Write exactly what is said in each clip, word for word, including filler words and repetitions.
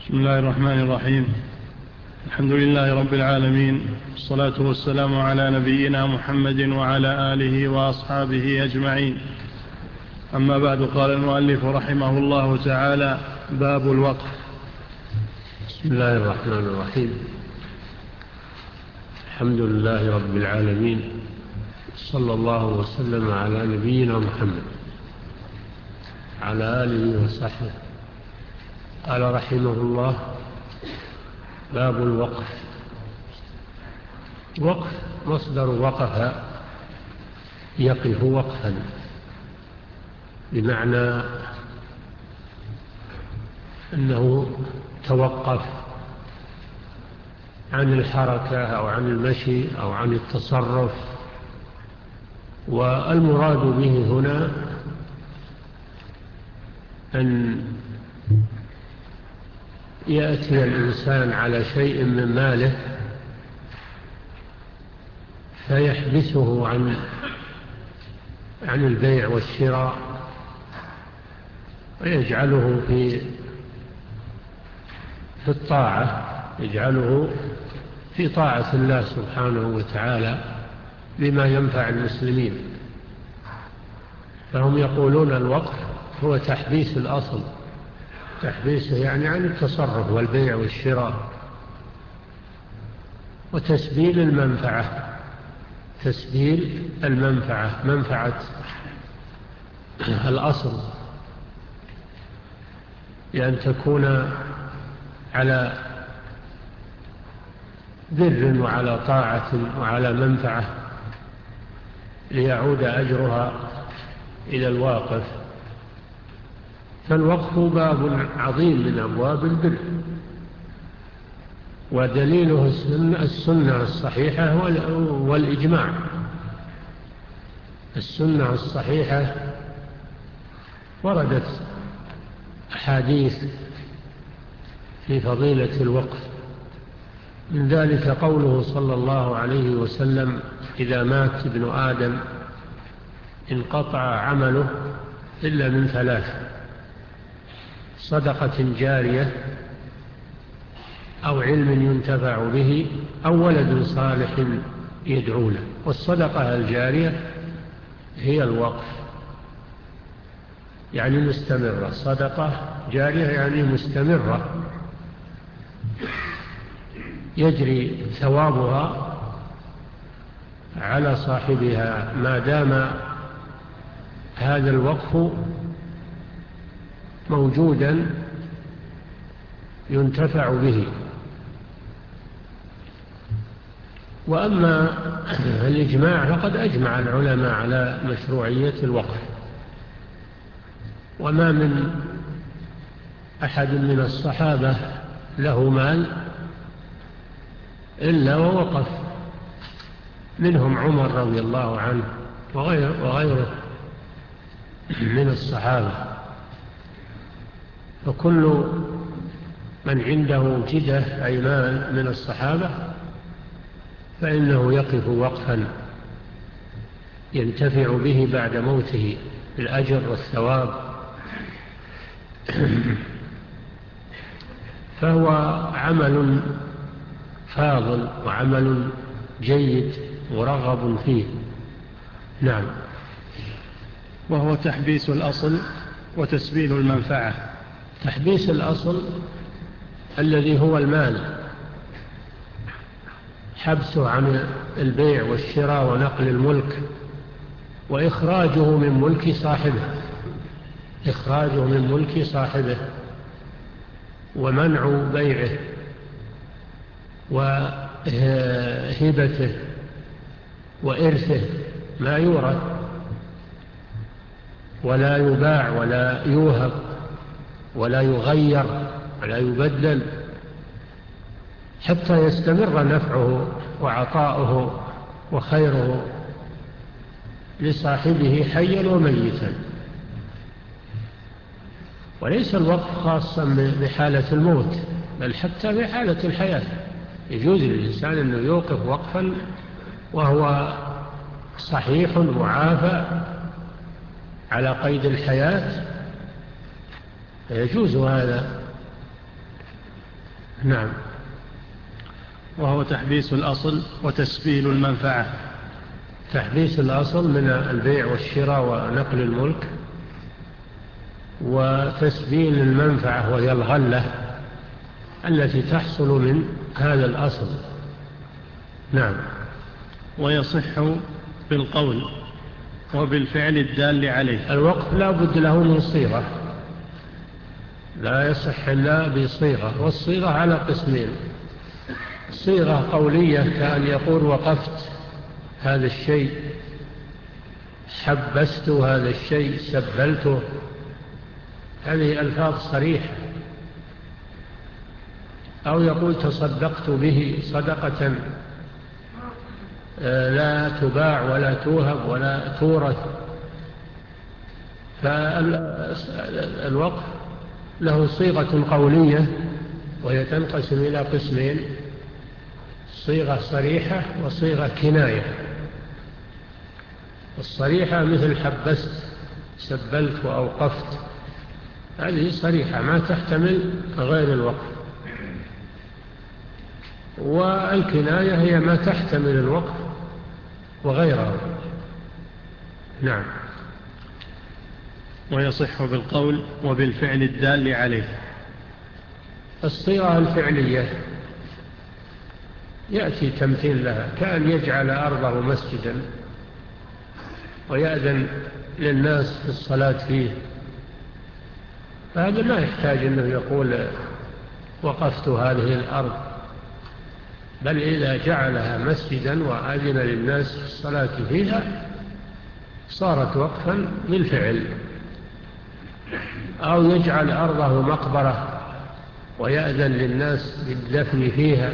بسم الله الرحمن الرحيم. الحمد لله رب العالمين، والصلاة والسلام على نبينا محمد وعلى آله وأصحابه أجمعين. أما بعد، قال المؤلف رحمه الله تعالى: باب الوقف. بسم الله الرحمن الرحيم. الحمد لله رب العالمين، صلى الله وسلم على نبينا محمد على آله وصحبه. قال رحمه الله: باب الوقف. وقف مصدر وقف يقف وقفا، بمعنى أنه توقف عن الحركة أو عن المشي أو عن التصرف. والمراد به هنا أن يأتي الإنسان على شيء من ماله فيحبسه عن عن البيع والشراء، ويجعله في في الطاعة، يجعله في طاعة الله سبحانه وتعالى بما ينفع المسلمين. فهم يقولون الوقف هو تحبيس الأصل، تحبيسه يعني عن التصرف والبيع والشراء، وتسبيل المنفعة، تسبيل المنفعة، منفعة الأصل، لأن تكون على بر وعلى طاعة وعلى منفعة، ليعود أجرها إلى الواقف. فالوقف باب عظيم من أبواب البر، ودليله السنة الصحيحة والإجماع. السنة الصحيحة وردت أحاديث في فضيلة الوقف، من ذلك قوله صلى الله عليه وسلم: إذا مات ابن آدم انقطع عمله إلا من ثلاث: صدقة جارية، أو علم ينتفع به، أو ولد صالح يدعو له. والصدقة الجارية هي الوقف، يعني مستمرة. صدقة جارية يعني مستمرة، يجري ثوابها على صاحبها ما دام هذا الوقف موجودا ينتفع به. وأما الإجماع فقد أجمع العلماء على مشروعية الوقف، وما من أحد من الصحابة له مال إلا ووقف، منهم عمر رضي الله عنه وغيره من الصحابة. فكل من عنده جدة أي مال من الصحابة فإنه يقف وقفا ينتفع به بعد موته بالأجر والثواب. فهو عمل فاضل وعمل جيد ورغب فيه. نعم. وهو تحبيس الأصل وتسبيل المنفعة. تحبيس الأصل الذي هو المال، حبسه عن البيع والشراء ونقل الملك، وإخراجه من ملك صاحبه، إخراجه من ملك صاحبه، ومنع بيعه وهبته وإرثه، ما يورث ولا يباع ولا يوهب ولا يغير ولا يبدل، حتى يستمر نفعه وعطاؤه وخيره لصاحبه حيا وميتا. وليس الوقف خاصا بحالة الموت، بل حتى بحالة الحياة يجوز للإنسان أنه يوقف وقفا وهو صحيح معافى على قيد الحياة، فيجوز هذا. نعم. وهو تحبيس الأصل وتسبيل المنفعة. تحبيس الأصل من البيع والشراء ونقل الملك، وتسبيل المنفعة وهي الغلة التي تحصل من هذا الأصل. نعم. ويصح بالقول وبالفعل الدال عليه. الوقف لا بد له من صيغة، لا يصح إلا بصيغة، والصيغة على قسمين: صيغة قولية كأن يقول وقفت هذا الشيء، حبست هذا الشيء، سبلته، هذه ألفاظ صريحة. أو يقول تصدقت به صدقة لا تباع ولا توهب ولا تورث. فالوقف له صيغة قولية وهي تنقسم إلى قسمين: صيغة صريحة وصيغة كناية. الصريحة مثل حبست، سبلت وأوقفت، هذه صريحة ما تحتمل غير الوقف. والكناية هي ما تحتمل الوقف وغيره. نعم. ويصح بالقول وبالفعل الدال عليه. الصيغة الفعلية يأتي تمثيل لها، كأن يجعل أرضه مسجدا ويأذن للناس في الصلاة فيه، فهذا ما يحتاج أنه يقول وقفت هذه الأرض، بل إذا جعلها مسجدا وأذن للناس في الصلاة فيها صارت وقفا بالفعل. أو يجعل أرضه مقبرة ويأذن للناس بالدفن فيها،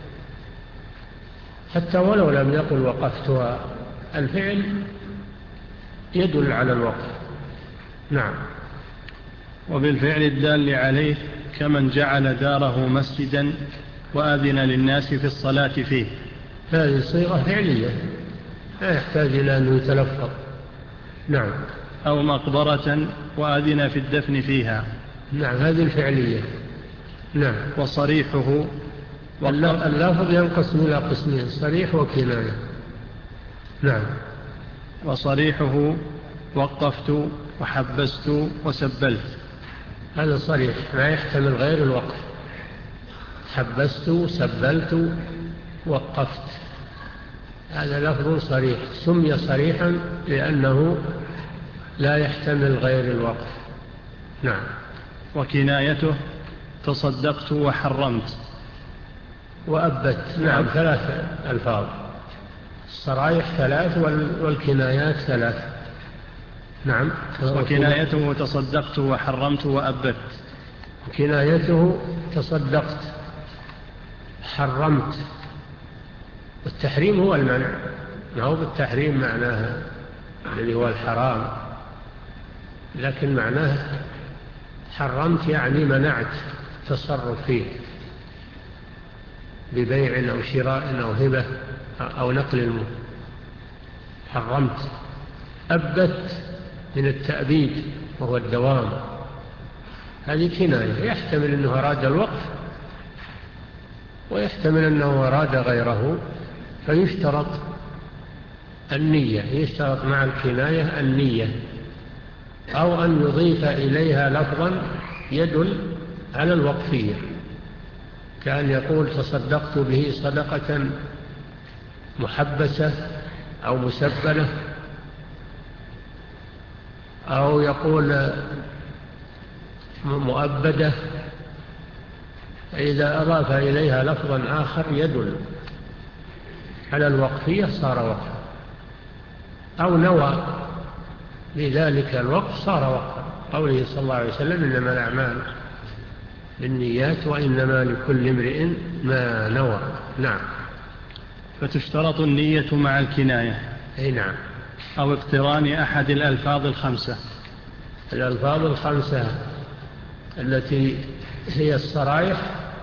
حتى ولو لم يقل وقفتها، الفعل يدل على الوقف. نعم. وبالفعل الدال عليه كمن جعل داره مسجدا وآذن للناس في الصلاة فيه. هذه صيغة فعلية لا يحتاج إلى أن يتلفظ. نعم. أو مقبرة وآذن في الدفن فيها. نعم، هذه الفعلية. نعم. وصريحه اللفظ ينقسم إلى قسمين: صريح وكناية. نعم. وصريحه وقفت وحبست وسبلت، هذا صريح لا يحتمل غير الوقف: حبست، سبلت، وقفت، هذا لفظ صريح، سمي صريحا لأنه لا يحتمل غير الوقف. نعم. وكنايته تصدقت وحرمت وأبت. نعم، ثلاث ألفاظ: الصرايح ثلاث والكنايات ثلاث. نعم. وكنايته تصدقت وحرمت وأبت. كنايته تصدقت، حرمت، والتحريم هو المنع، ما هو بالتحريم معناها الذي هو الحرام، لكن معناه حرمت يعني منعت تصرف فيه ببيع أو شراء أو هبة أو نقل الملك، حرمت. أبت من التأبيد وهو الدوام، هذه كناية، يحتمل أنه أراد الوقف ويحتمل أنه أراد غيره، فيشترط النية، يشترط مع الكناية النية، أو أن يضيف إليها لفظا يدل على الوقفية، كأن يقول تصدقت به صدقة محبسة أو مسبلة، أو يقول مؤبدة، إذا أضاف إليها لفظا آخر يدل على الوقفية صار وقفا، أو نوى لذلك الوقف صار وقفا، قوله صلى الله عليه وسلم إنما الأعمال بالنيات وإنما لكل امرئ ما نوى. نعم. فتشترط النية مع الكناية. أي نعم. أو اقتران أحد الألفاظ الخمسة. الألفاظ الخمسة التي هي الصرايح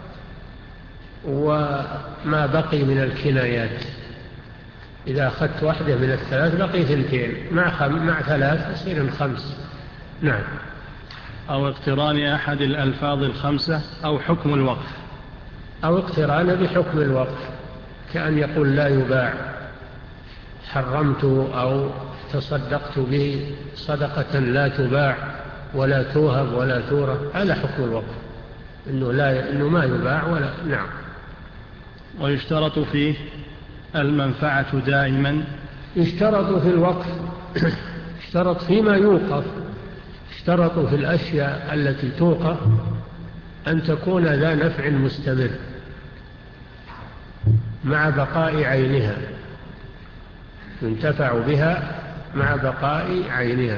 وما بقي من الكنايات، إذا أخذت واحدة من الثلاث بقي ثنتين، مع, خم... مع ثلاث يصير خمس. نعم. أو اقتران أحد الألفاظ الخمسة أو حكم الوقف. أو اقتران بحكم الوقف، كأن يقول لا يباع، حرمته أو تصدقت به صدقة لا تباع ولا توهب ولا تورث، هذا حكم الوقف، إنه, لا إنه ما يباع ولا. نعم. ويشترط فيه المنفعة دائما. يشترط في الوقف اشترط فيما يوقف، اشترط في الأشياء التي توقف أن تكون ذا نفع مستمر مع بقاء عينها، ينتفع بها مع بقاء عينها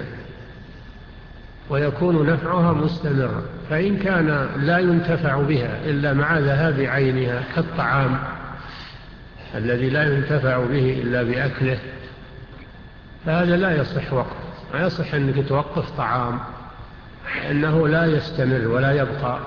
ويكون نفعها مستمرا. فإن كان لا ينتفع بها إلا مع ذهاب عينها كالطعام الذي لا ينتفع به إلا بأكله، فهذا لا يصح وقف. ما يصح أنك توقف طعام لأنه لا يستمر ولا يبقى،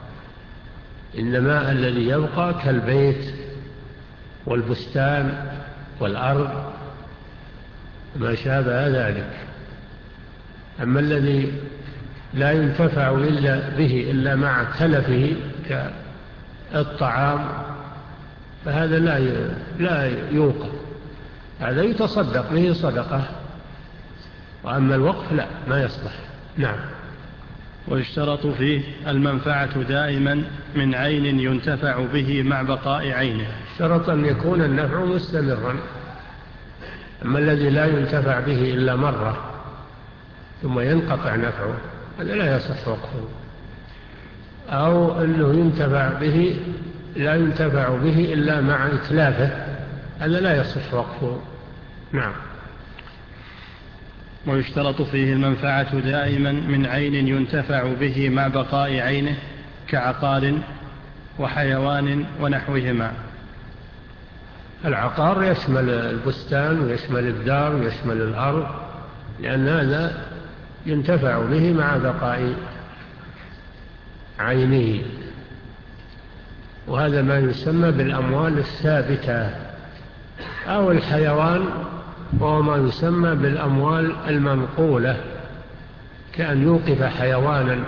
إنما الذي يبقى كالبيت والبستان والأرض ما شابه ذلك. أما الذي لا ينتفع إلا به إلا مع تلفه كالطعام فهذا لا لا يوقف، هذا يتصدق به صدقة، وأما الوقف لا، ما يصلح. نعم. ويشترط فيه المنفعة دائما من عين ينتفع به مع بقاء عينه. شرط أن يكون النفع مستمرا. أما الذي لا ينتفع به إلا مرة ثم ينقطع نفعه هذا لا يصح وقفه، أو أنه ينتفع به لا ينتفع به إلا مع إتلافه هذا لا يصح وقفه. نعم. ويشترط فيه المنفعة دائما من عين ينتفع به مع بقاء عينه كعقار وحيوان ونحوهما. العقار يشمل البستان ويشمل الدار ويشمل الأرض، لأن هذا ينتفع به مع بقاء عينه، وهذا ما يسمى بالأموال الثابتة. أو الحيوان وهو ما يسمى بالأموال المنقولة، كأن يوقف حيوانا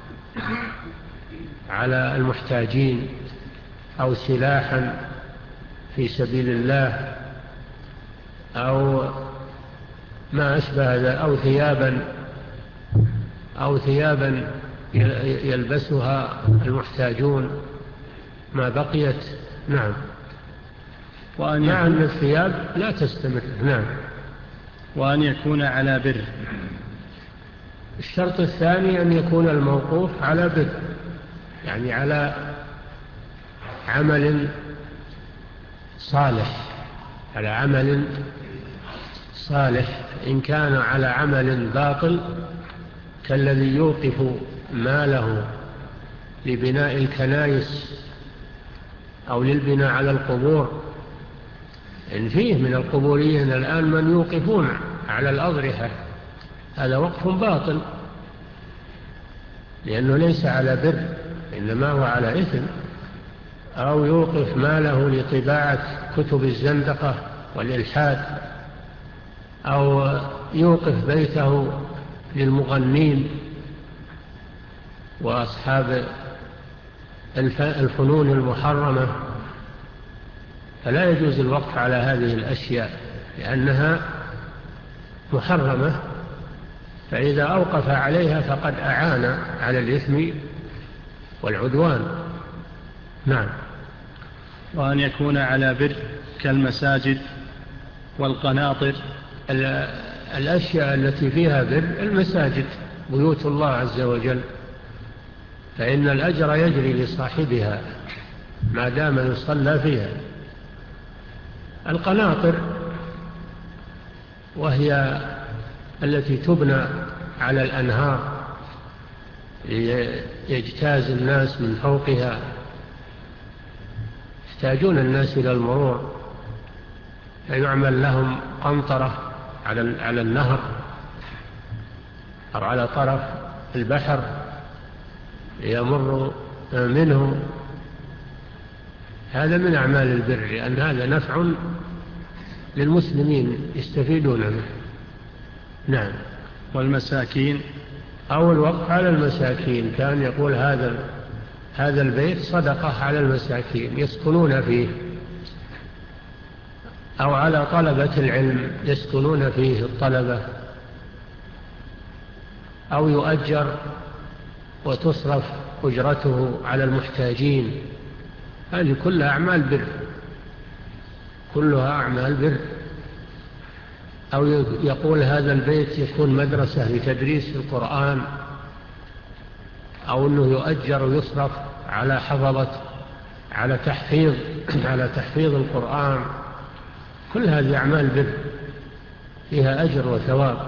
على المحتاجين أو سلاحا في سبيل الله أو ما أشبه ذلك، أو ثيابا أو ثيابا يلبسها المحتاجون ما بقيت. نعم. وأن مع أن الثياب لا تستمر. نعم. وأن يكون على بر. الشرط الثاني أن يكون الموقوف على بر، يعني على عمل صالح، على عمل صالح. إن كان على عمل باطل كالذي يوقف ماله لبناء الكنائس أو للبناء على القبور، إن فيه من القبوريين الآن من يوقفون على الأضرحة، هذا وقف باطل لأنه ليس على بر إنما هو على إثم. أو يوقف ماله لطباعة كتب الزندقة والإلحاد، أو يوقف بيته للمغنين وأصحاب الفنون المحرمة، فلا يجوز الوقف على هذه الأشياء لأنها محرمة، فإذا أوقف عليها فقد أعان على الإثم والعدوان. نعم. وأن يكون على بر كالمساجد والقناطر. الأشياء التي فيها بر المساجد بيوت الله عز وجل، فإن الأجر يجري لصاحبها ما دام يصلى فيها. القناطر وهي التي تبنى على الأنهار يجتاز الناس من فوقها، يحتاجون الناس إلى المرور، فيعمل لهم قنطرة على النهر أو على طرف البحر يمر منه. هذا من أعمال البر، لأن هذا نفع للمسلمين يستفيدون منه. نعم. والمساكين. أو الوقف على المساكين، كان يقول هذا هذا البيت صدقة على المساكين يسكنون فيه، أو على طلبة العلم يسكنون فيه الطلبة، أو يؤجر وتصرف أجرته على المحتاجين. هذه كلها أعمال بر، كلها أعمال بر. أو يقول هذا البيت يكون مدرسة لتدريس القرآن، أو أنه يؤجر ويصرف على حفظة على تحفيظ على تحفيظ القرآن. كل هذه أعمال بر فيها أجر وثواب.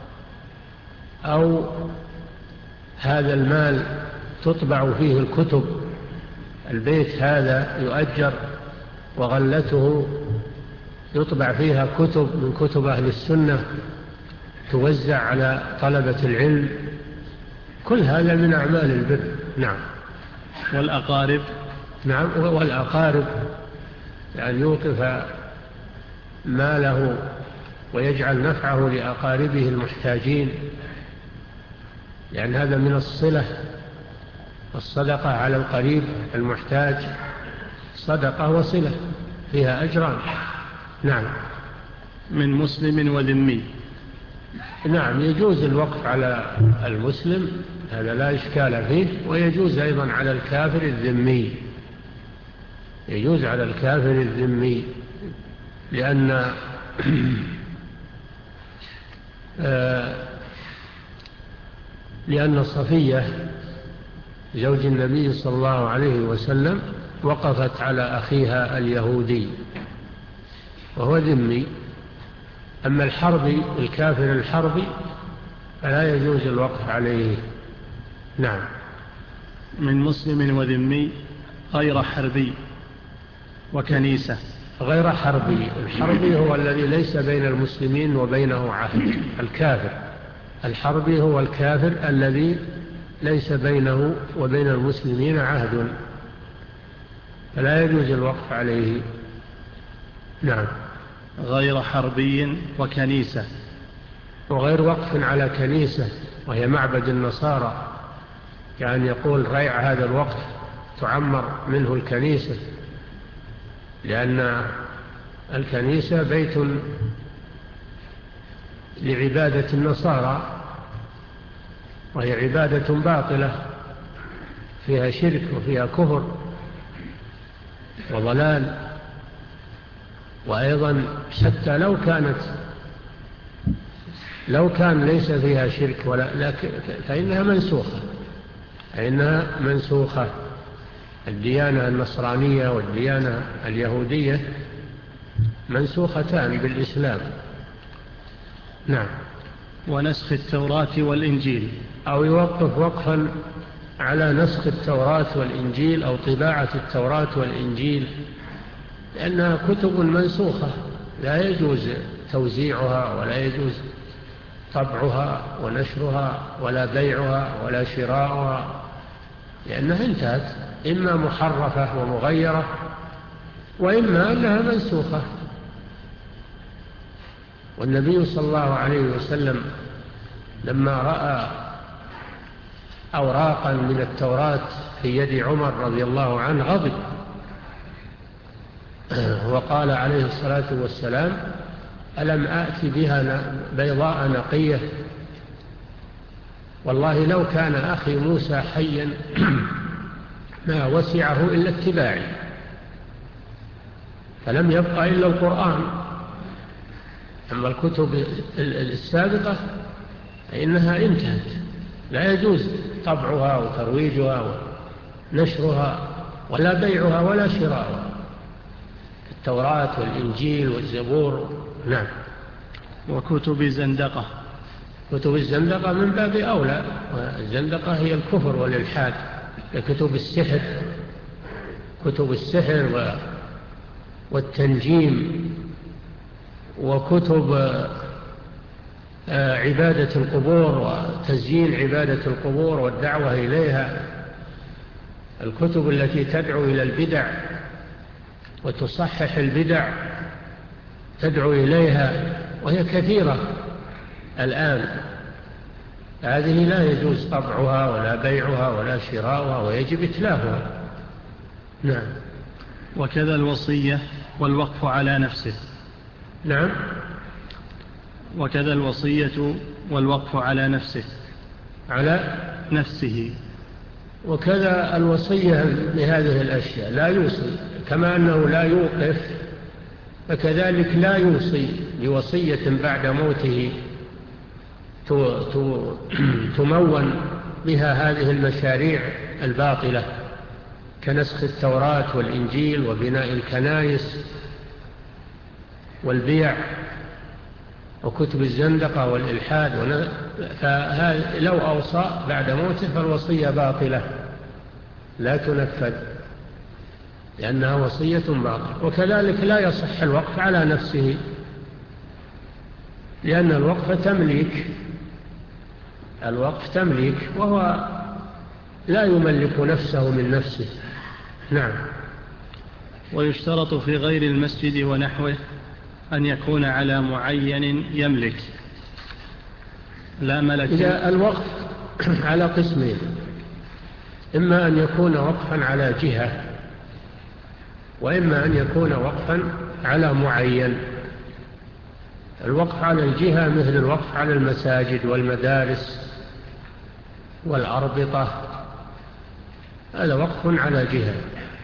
أو هذا المال تطبع فيه الكتب، البيت هذا يؤجر وغلته يطبع فيها كتب من كتب أهل السنة توزع على طلبة العلم. كل هذا من أعمال البر. نعم. والأقارب. نعم، والأقارب يعني يوقف ماله ويجعل نفعه لأقاربه المحتاجين، يعني هذا من الصلة. الصدقة على القريب المحتاج صدقة وصلة فيها أجران. نعم. من مسلم وذمي. نعم، يجوز الوقف على المسلم، هذا لا إشكال فيه، ويجوز أيضا على الكافر الذمي، يجوز على الكافر الذمي، لأن لأن صفية زوج النبي صلى الله عليه وسلم وقفت على أخيها اليهودي وهو ذمي. أما الحربي الكافر الحربي فلا يجوز الوقف عليه. نعم. من مسلم وذمي غير حربي وكنيسة. غير حربي، الحربي هو الذي ليس بين المسلمين وبينه عهد. الكافر الحربي هو الكافر الذي ليس بينه وبين المسلمين عهد، فلا يجوز الوقف عليه. نعم. غير حربي وكنيسة. وغير وقف على كنيسة وهي معبد النصارى، كأن يقول ريع هذا الوقف تعمر منه الكنيسة، لأن الكنيسة بيت لعبادة النصارى، وهي عبادة باطلة فيها شرك وفيها كفر وضلال. وأيضا حتى لو كانت لو كان ليس فيها شرك ولا لكن فإنها منسوخة فإنها منسوخة. الديانة النصرانية والديانة اليهودية منسوختان بالإسلام. نعم. ونسخ التوراة والإنجيل. أو يوقف وقفا على نسخ التوراة والإنجيل أو طباعة التوراة والإنجيل، لأنها كتب منسوخة لا يجوز توزيعها ولا يجوز طبعها ونشرها ولا بيعها ولا شراؤها، لأنها انتهت، إما محرفة ومغيرة وإما أنها منسوخة. والنبي صلى الله عليه وسلم لما رأى أوراقا من التوراة في يد عمر رضي الله عنه غضب، وقال عليه الصلاة والسلام: ألم آتي بها بيضاء نقية؟ والله لو كان أخي موسى حيا ما وسعه إلا اتباعي. فلم يبقى إلا القرآن. أما الكتب السابقة فإنها انتهت، لا يجوز طبعها وترويجها ونشرها ولا بيعها ولا شراؤها. التوراة والإنجيل والزبور. نعم. وكتب الزندقة. كتب الزندقة من باب أولى، الزندقة هي الكفر والإلحاد. كتب السحر كتب السحر والتنجيم، وكتب عبادة القبور وتزيين عبادة القبور والدعوة إليها، الكتب التي تدعو إلى البدع وتصحح البدع تدعو إليها، وهي كثيرة الآن. هذه لا يجوز طبعها ولا بيعها ولا شراؤها ويجب إتلافها. نعم. وكذا الوصية والوقف على نفسه. نعم. وكذا الوصية والوقف على نفسه على نفسه. وكذا الوصية بهذه الأشياء لا يوصي، كما أنه لا يوقف فكذلك لا يوصي بوصية بعد موته تمون بها هذه المشاريع الباطلة كنسخ التوراة والإنجيل وبناء الكنائس والبيع وكتب الزندقة والإلحاد. فلو أوصى بعد موته فالوصية باطلة لا تنفذ لأنها وصية باطلة. وكذلك لا يصح الوقف على نفسه لأن الوقف تمليك، الوقف تمليك وهو لا يملك نفسه من نفسه. نعم. ويشترط في غير المسجد ونحوه أن يكون على معين يملك لا ملك. إذا الوقف على قسمين، إما أن يكون وقفا على جهة وإما أن يكون وقفا على معين. الوقف على الجهة مثل الوقف على المساجد والمدارس والأربطة، هذا وقف على جهة.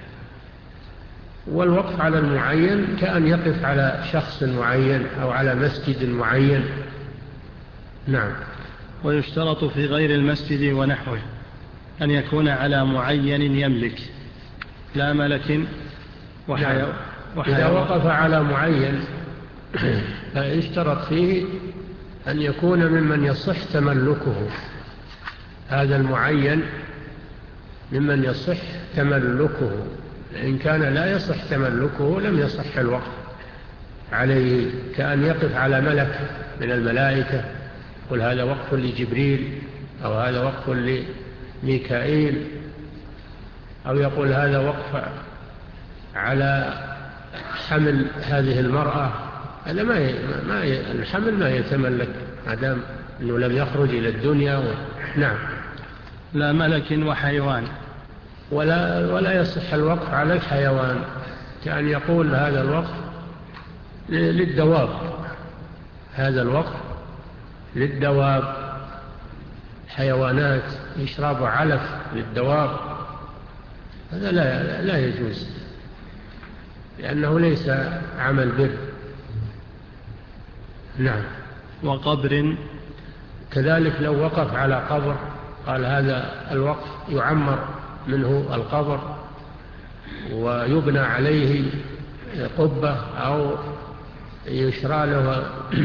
والوقف على المعين كأن يقف على شخص معين أو على مسجد معين. نعم. ويشترط في غير المسجد ونحوه أن يكون على معين يملك لا ملك وحيوان. نعم. إذا وقف على معين فيشترط فيه أن يكون ممن يصح تملكه، هذا المعين ممن يصح تملكه. إن كان لا يصح تملكه لم يصح الوقف عليه، كأن يقف على ملك من الملائكة يقول هذا وقف لجبريل أو هذا وقف لميكائيل أو يقول هذا وقف على حمل هذه المرأة. هذا ما ي... ما ي... الحمل ما يتملك ما دام أنه لم يخرج إلى الدنيا و... نعم. لا ملك وحيوان. ولا, ولا يصح الوقف على الحيوان، كأن يقول هذا الوقف للدواب، هذا الوقف للدواب، حيوانات يشرب علف للدواب، هذا لا, لا يجوز لأنه ليس عمل بر. نعم. وقبر كذلك لو وقف على قبر قال هذا الوقف يعمر منه القبر ويبنى عليه قبة أو يشرى له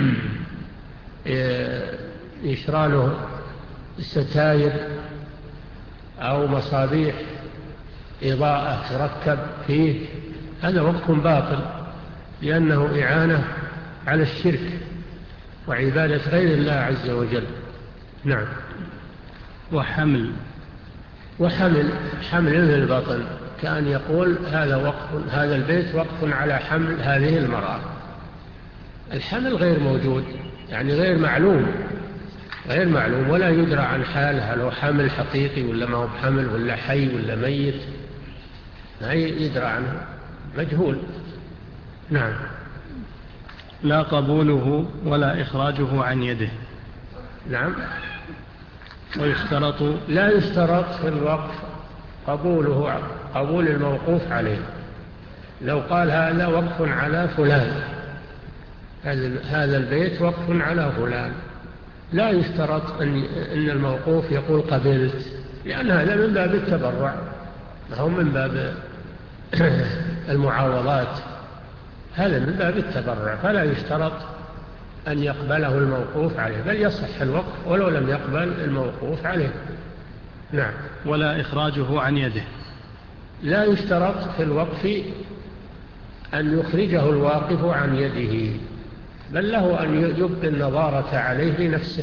يشرى له ستاير أو مصابيح إضاءة تركب فيه، هذا وقف باطل لأنه إعانة على الشرك وعبادة غير الله عز وجل. نعم. وحمل وحمل حمل في البطن، كأن يقول هذا وقف، هذا البيت وقف على حمل هذه المرأة. الحمل غير موجود، يعني غير معلوم، غير معلوم ولا يدرى عن حاله، هل هو حمل حقيقي ولا ما هو بحمل ولا حي ولا ميت، لا يدرى عنه، مجهول. نعم. لا قبوله ولا إخراجه عن يده. نعم. ويشترط لا يشترط في الوقف قبوله، قبول الموقوف عليه. لو قال هذا وقف على فلان، هذا البيت وقف على فلان، لا يشترط أن أن الموقوف يقول قبلت، لأن هذا من باب التبرع، هو من باب المعاوضات، هذا من باب التبرع، فلا يشترط أن يقبله الموقوف عليه، بل يصح الوقف ولو لم يقبل الموقوف عليه. نعم. ولا إخراجه عن يده. لا يشترط في الوقف أن يخرجه الواقف عن يده، بل له أن يبقي النظارة عليه لنفسه،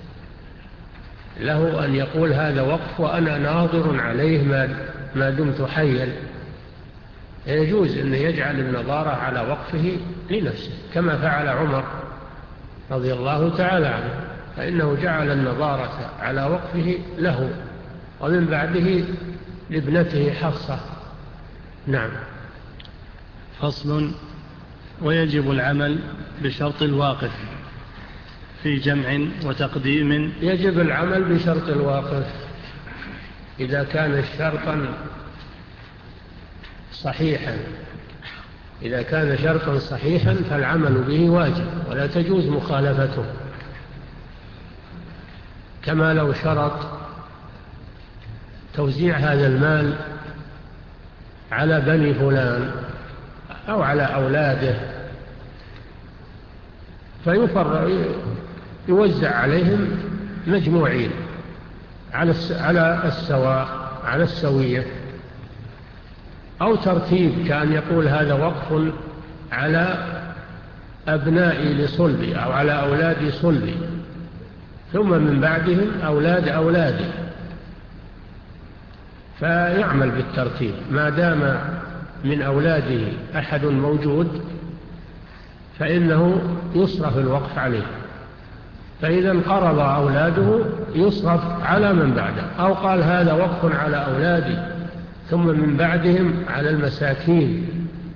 له أن يقول هذا وقف وأنا ناظر عليه ما, ما دمت حيا. يجوز أن يجعل النظارة على وقفه لنفسه كما فعل عمر رضي الله تعالى عنه، فإنه جعل النظارة على وقفه له، ومن بعده لابنته حفصة. نعم. فصل. ويجب العمل بشرط الواقف في جمع وتقديم. يجب العمل بشرط الواقف إذا كان شرطا صحيحا إذا كان شرطا صحيحا فالعمل به واجب ولا تجوز مخالفته، كما لو شرط توزيع هذا المال على بني فلان أو على أولاده، فيفر يوزع عليهم مجموعين على السواء على السوية، أو ترتيب كان يقول هذا وقف على أبنائي لصلبي أو على أولادي صلبي، ثم من بعدهم أولاد أولادي، فيعمل بالترتيب ما دام من أولاده أحد موجود فإنه يصرف الوقف عليه، فإذا انقرض أولاده يصرف على من بعده، أو قال هذا وقف على أولادي ثم من بعدهم على المساكين،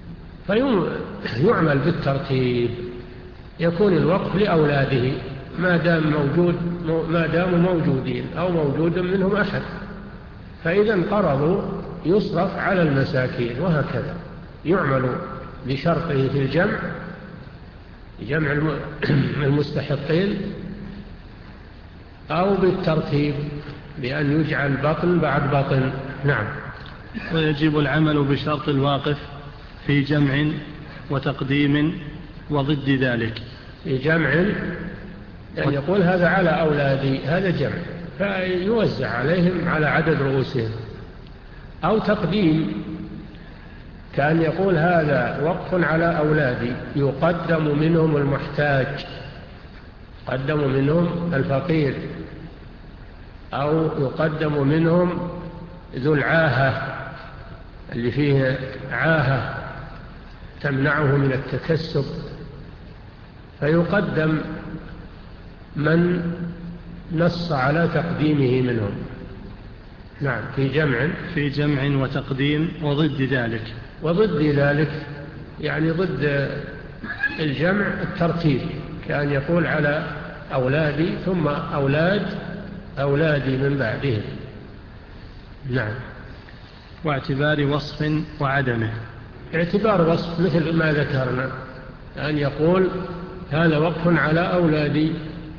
فيعمل بالترتيب، يكون الوقف لأولاده ما دام موجود ما داموا موجودين أو موجود منهم أحد، فإذا انقرضوا يصرف على المساكين، وهكذا يعمل بشرطه في الجمع جمع المستحقين، أو بالترتيب بأن يجعل بطن بعد بطن. نعم. ويجب العمل بشرط الواقف في جمع وتقديم وضد ذلك. في جمع يعني يقول هذا على أولادي، هذا جمع فيوزع عليهم على عدد رؤوسهم، أو تقديم كان يقول هذا وقف على أولادي يقدم منهم المحتاج، يقدم منهم الفقير، أو يقدم منهم ذو العاهة اللي فيه عاهة تمنعه من التكسب، فيقدم من نص على تقديمه منهم. نعم. في جمع في جمع وتقديم وضد ذلك. وضد ذلك يعني ضد الجمع الترتيب، كان يقول على أولادي ثم أولاد أولادي من بعدهم. نعم. واعتبار وصف وعدمه. اعتبار وصف مثل ما ذكرنا، أن يقول هذا وقف على أولادي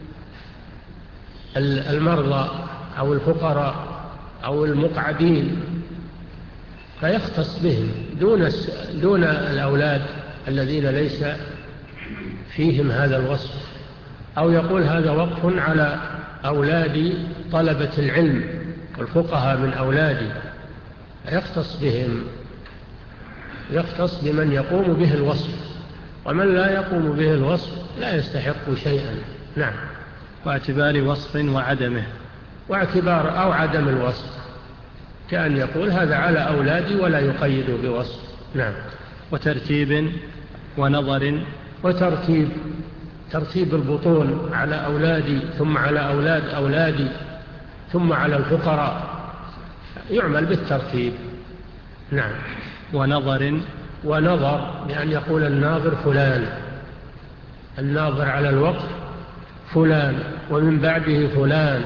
المرضى أو الفقراء أو المقعدين، فيختص بهم دون دون الأولاد الذين ليس فيهم هذا الوصف، أو يقول هذا وقف على أولادي طلبة العلم والفقهاء من أولادي، يختص بهم، يختص بمن يقوم به الوصف، ومن لا يقوم به الوصف لا يستحق شيئا. نعم. واعتبار وصف وعدمه. واعتبار أو عدم الوصف، كان يقول هذا على أولادي ولا يقيد بوصف. نعم. وترتيب ونظر. وترتيب ترتيب البطون على أولادي ثم على أولاد أولادي ثم على الفقراء، يعمل بالترتيب. نعم. ونظر. ونظر بأن يقول الناظر فلان، الناظر على الوقف فلان ومن بعده فلان،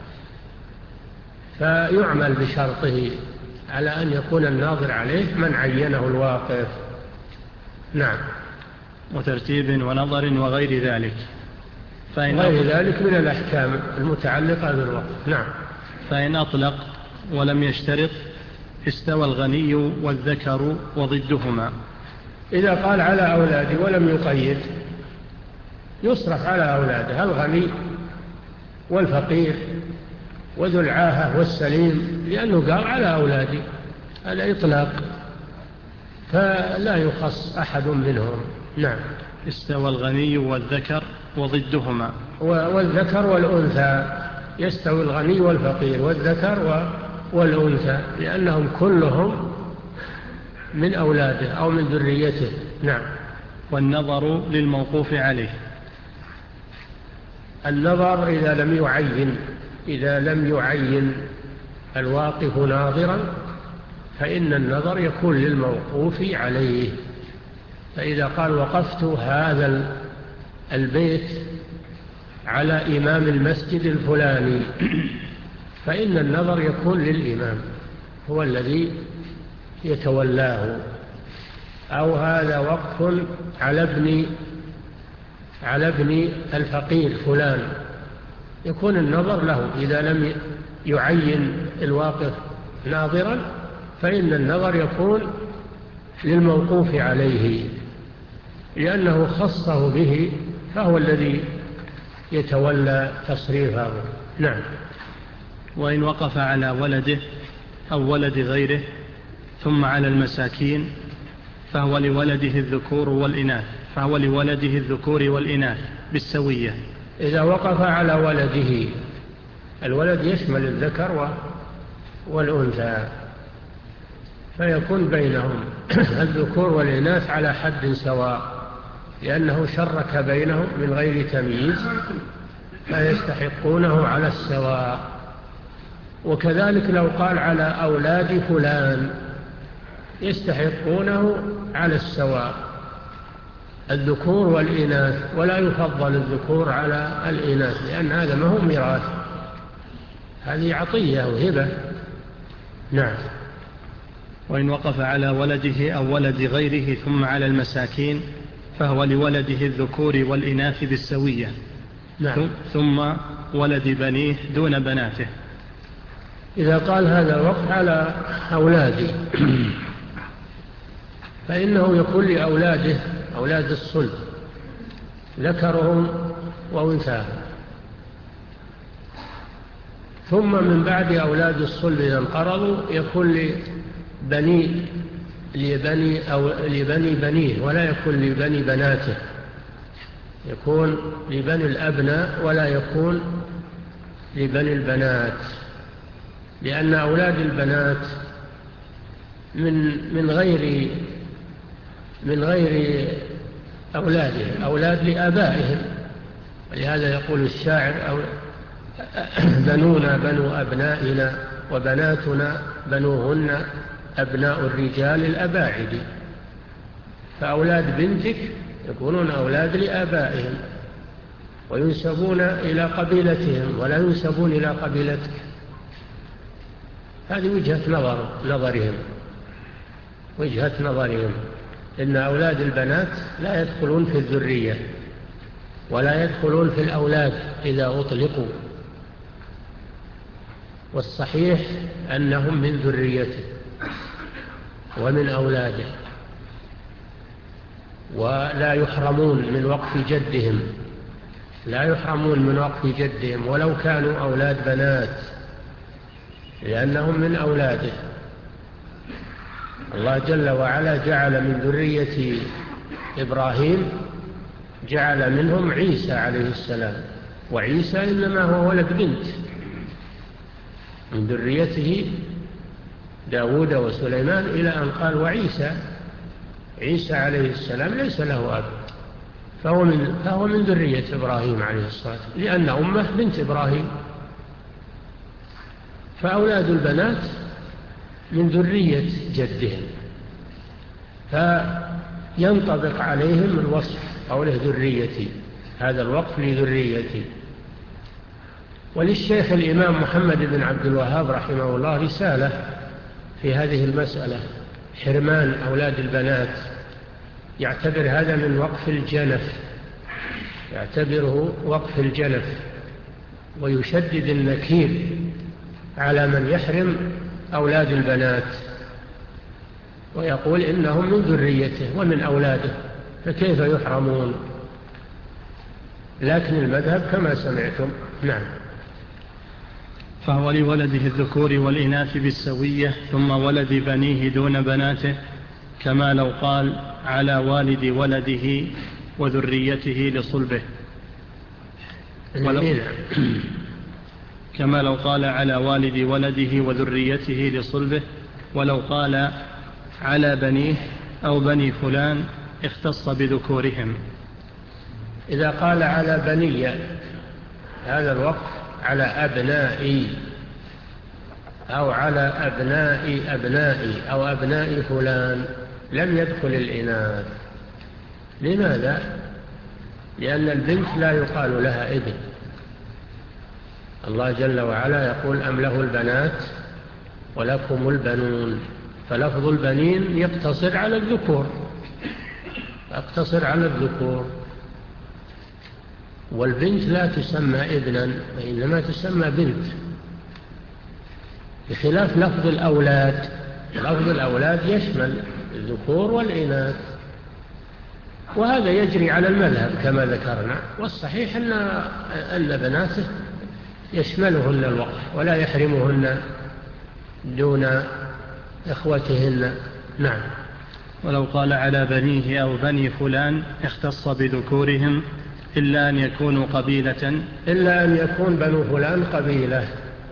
فيعمل بشرطه على أن يكون الناظر عليه من عينه الواقف. نعم. وترتيب ونظر وغير ذلك. فإن غير ذلك من الأحكام المتعلقة بالوقف. نعم. فإن أطلق ولم يشترط استوى الغني والذكر وضدهما. إذا قال على أولادي ولم يقيد يصرف على أولاده الغني والفقير وذو العاهة والسليم، لأنه قال على أولادي، هذا إطلاق فلا يخص أحد منهم. نعم. استوى الغني والذكر وضدهما. والذكر والأنثى، يستوي الغني والفقير والذكر والأنثى، لأنهم كلهم من أولاده أو من ذريته. نعم. والنظر للموقوف عليه. النظر إذا لم يعين إذا لم يعين الواقف ناظرا فإن النظر يكون للموقوف عليه. فإذا قال وقفت هذا البيت على إمام المسجد الفلاني فإن النظر يكون للإمام، هو الذي يتولاه. أو هذا وقف على ابن على ابن الفقير فلان، يكون النظر له. إذا لم يعين الواقف ناظرا فإن النظر يكون للموقوف عليه، لأنه خصه به فهو الذي يتولى تصريفه. نعم. وإن وقف على ولده أو ولد غيره ثم على المساكين فهو لولده الذكور والإناث فهو لولده الذكور والإناث بالسوية. إذا وقف على ولده، الولد يشمل الذكر والأنثى، فيكون بينهم الذكور والإناث على حد سواء، لأنه شرك بينهم من غير تمييز فيستحقونه على السواء. وكذلك لو قال على أولاد فلان يستحقونه على السواء الذكور والإناث، ولا يفضل الذكور على الإناث، لأن هذا ما هو ميراث، هذه عطية وهبة. نعم. وإن وقف على ولده أو ولد غيره ثم على المساكين فهو لولده الذكور والإناث بالسوية. نعم. ثم ولد بنيه دون بناته. إذا قال هذا الوقف على أولادي فإنه يكون لأولاده أولاد الصلب ذكرهم وأنثاهم، ثم من بعد أولاد الصلب إذا انقرضوا يكون لبني لبني أو لبني بنيه ولا يكون لبني بناته، يكون لبني الأبناء ولا يكون لبني البنات، لأن أولاد البنات من من غير من غير أولادهم، أولاد لآبائهم، ولهذا يقول الشاعر أو بنونا بنو أبنائنا وبناتنا بنوهن أبناء الرجال الأباعد. فأولاد بنتك يكونون أولاد لآبائهم وينسبون إلى قبيلتهم ولا ينسبون إلى قبيلتك. هذه وجهة نظر نظرهم وجهة نظرهم إن أولاد البنات لا يدخلون في الذرية ولا يدخلون في الأولاد إذا أطلقوا، والصحيح أنهم من ذريته ومن أولاده، ولا يحرمون من وقف جدهم لا يحرمون من وقف جدهم ولو كانوا أولاد بنات، لأنهم من أولاده. الله جل وعلا جعل من ذرية إبراهيم جعل منهم عيسى عليه السلام، وعيسى إنما هو ولد بنت، من ذريته داود وسليمان إلى أن قال وعيسى. عيسى عليه السلام ليس له أب، فهو من, فهو من ذرية إبراهيم عليه الصلاة والسلام، لأن أمه بنت إبراهيم. فأولاد البنات من ذرية جدهم، فينطبق عليهم الوصف قوله ذريتي، هذا الوقف لذريتي. وللشيخ الإمام محمد بن عبد الوهاب رحمه الله رسالة في هذه المسألة، حرمان أولاد البنات، يعتبر هذا من وقف الجنف، يعتبره وقف الجنف، ويشدد النكير على من يحرم أولاد البنات، ويقول إنهم من ذريته ومن أولاده، فكيف يحرمون؟ لكن المذهب كما سمعتم. نعم. فهو لولده الذكور والإناث بالسوية، ثم ولد بنيه دون بناته، كما لو قال على والد ولده وذريته لصلبه، ولو كما لو قال على والد ولده وذريته لصلبه، ولو قال على بنيه أو بني فلان اختص بذكورهم. إذا قال على بني هذا الوقف على أبنائي أو على أبناء أبنائي أو أبناء فلان، لم يدخل الإناث. لماذا؟ لأن البنت لا يقال لها ابن. الله جل وعلا يقول أم له البنات ولكم البنون، فلفظ البنين يقتصر على الذكور، يقتصر على الذكور. والبنت لا تسمى ابنا وإنما تسمى بنت، بخلاف لفظ الأولاد. لفظ الأولاد يشمل الذكور والإناث، وهذا يجري على المذهب كما ذكرنا، والصحيح أن أن بناته يشملهن الوقف ولا يحرمهن دون إخوتهن. نعم. ولو قال على بنيه أو بني فلان اختص بذكورهم إلا أن يكونوا قبيلة، إلا أن يكون بنو فلان قبيلة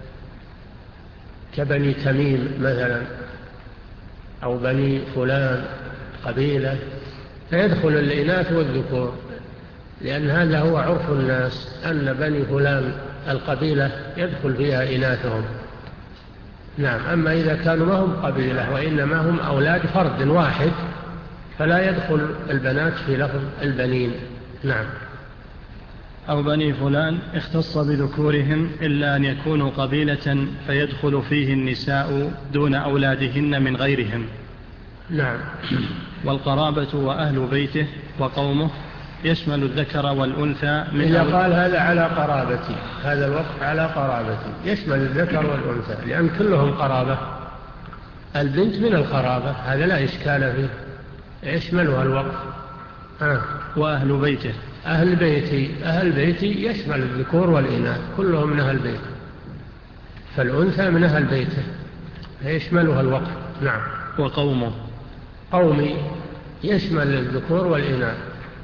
كبني تميم مثلا، أو بني فلان قبيلة، فيدخل الإناث والذكور، لأن هذا هو عرف الناس أن بني فلان القبيلة يدخل فيها إناثهم. نعم. أما إذا كانوا ما هم قبيلة وإنما هم أولاد فرد واحد فلا يدخل البنات في لفظ البنين. نعم. أو بني فلان اختص بذكورهم إلا أن يكونوا قبيلة فيدخل فيه النساء دون أولادهن من غيرهم. نعم. والقرابة وأهل بيته وقومه يشمل الذكر والأنثى. من إذا قال هذا على قرابتي، هذا الوقف على قرابتي، يشمل الذكر والأنثى لأن كلهم قرابة. البنت من القرابة، هذا لا إشكال فيه، يشملها الوقف. آه. وأهل بيته، أهل بيتي، أهل بيتي يشمل الذكور والإناث، كلهم من أهل بيته، فالأنثى من أهل بيته يشملها الوقف. نعم. وقومه، قومي يشمل الذكور والإناث،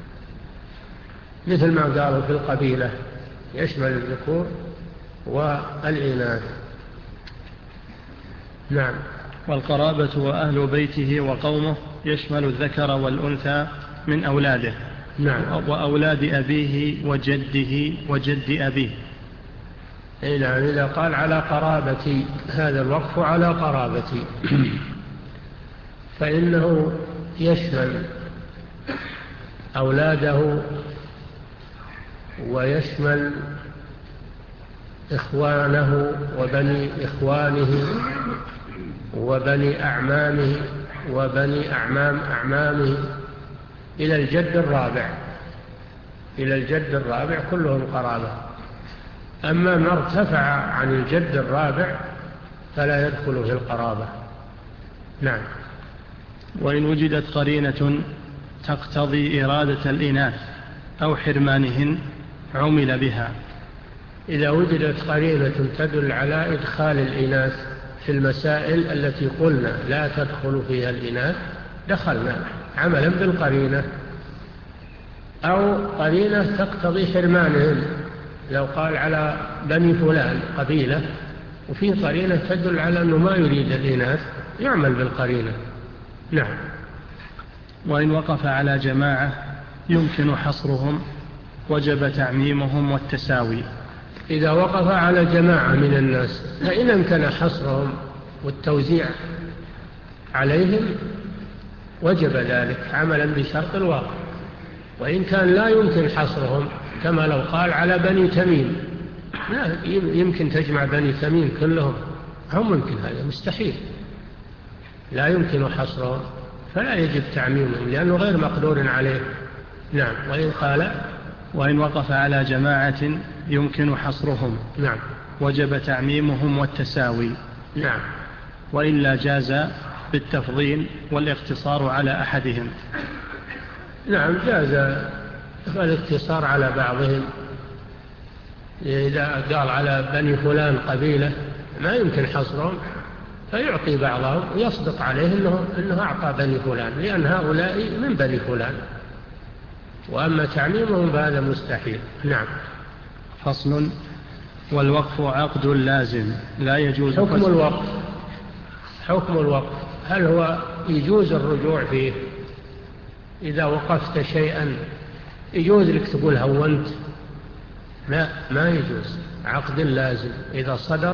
مثل ما قالوا في القبيلة يشمل الذكور والإناث. نعم. والقرابة وأهل بيته وقومه يشمل الذكر والأنثى من أولاده. نعم. وأولاد أبيه وجده وجد أبيه. نعم. إذا قال على قرابتي، هذا الوقف على قرابتي فإنه يشمل أولاده ويشمل إخوانه وبني إخوانه وبني أعمامه وبني أعمام أعمامه إلى الجد الرابع، إلى الجد الرابع كلهم قرابة. أما ما ارتفع عن الجد الرابع فلا يدخل في القرابة. نعم. وإن وجدت قرينة تقتضي إرادة الإناث أو حرمانهن عمل بها. إذا وجدت قرينة تدل على إدخال الإناث في المسائل التي قلنا لا تدخل فيها الإناث دخلنا عملا بالقرينة، أو قرينة تقتضي حرمانهن. لو قال على بني فلان قبيلة وفي قرينة تدل على أنه ما يريد الإناث يعمل بالقرينة. نعم. وإن وقف على جماعة يمكن حصرهم وجب تعميمهم والتساوي. إذا وقف على جماعة من الناس فإن أمكن حصرهم والتوزيع عليهم وجب ذلك عملا بشرط الواقع. وإن كان لا يمكن حصرهم كما لو قال على بني تميم، لا يمكن تجمع بني تميم كلهم، هم ممكن، هذا مستحيل، لا يمكن حصرهم فلا يجب تعميمهم لأنه غير مقدور عليه. نعم. وإن قال وإن وقف على جماعة يمكن حصرهم، نعم، وجب تعميمهم والتساوي. نعم. وإلا جاز بالتفضيل والاقتصار على أحدهم. نعم، جاز الاقتصار على بعضهم. إذا قال على بني فلان قبيلة ما يمكن حصرهم فيعطي بعضهم ويصدق عليه إنه, إنه أعطى بني فلان لأن هؤلاء من بني فلان، وأما تعميمهم فهذا مستحيل. نعم. فصل. والوقف عقد لازم لا يجوز. حكم الوقف، حكم الوقف هل هو يجوز الرجوع فيه؟ إذا وقفت شيئا يجوز لك تقول هونت لا، ما يجوز. عقد لازم إذا صدر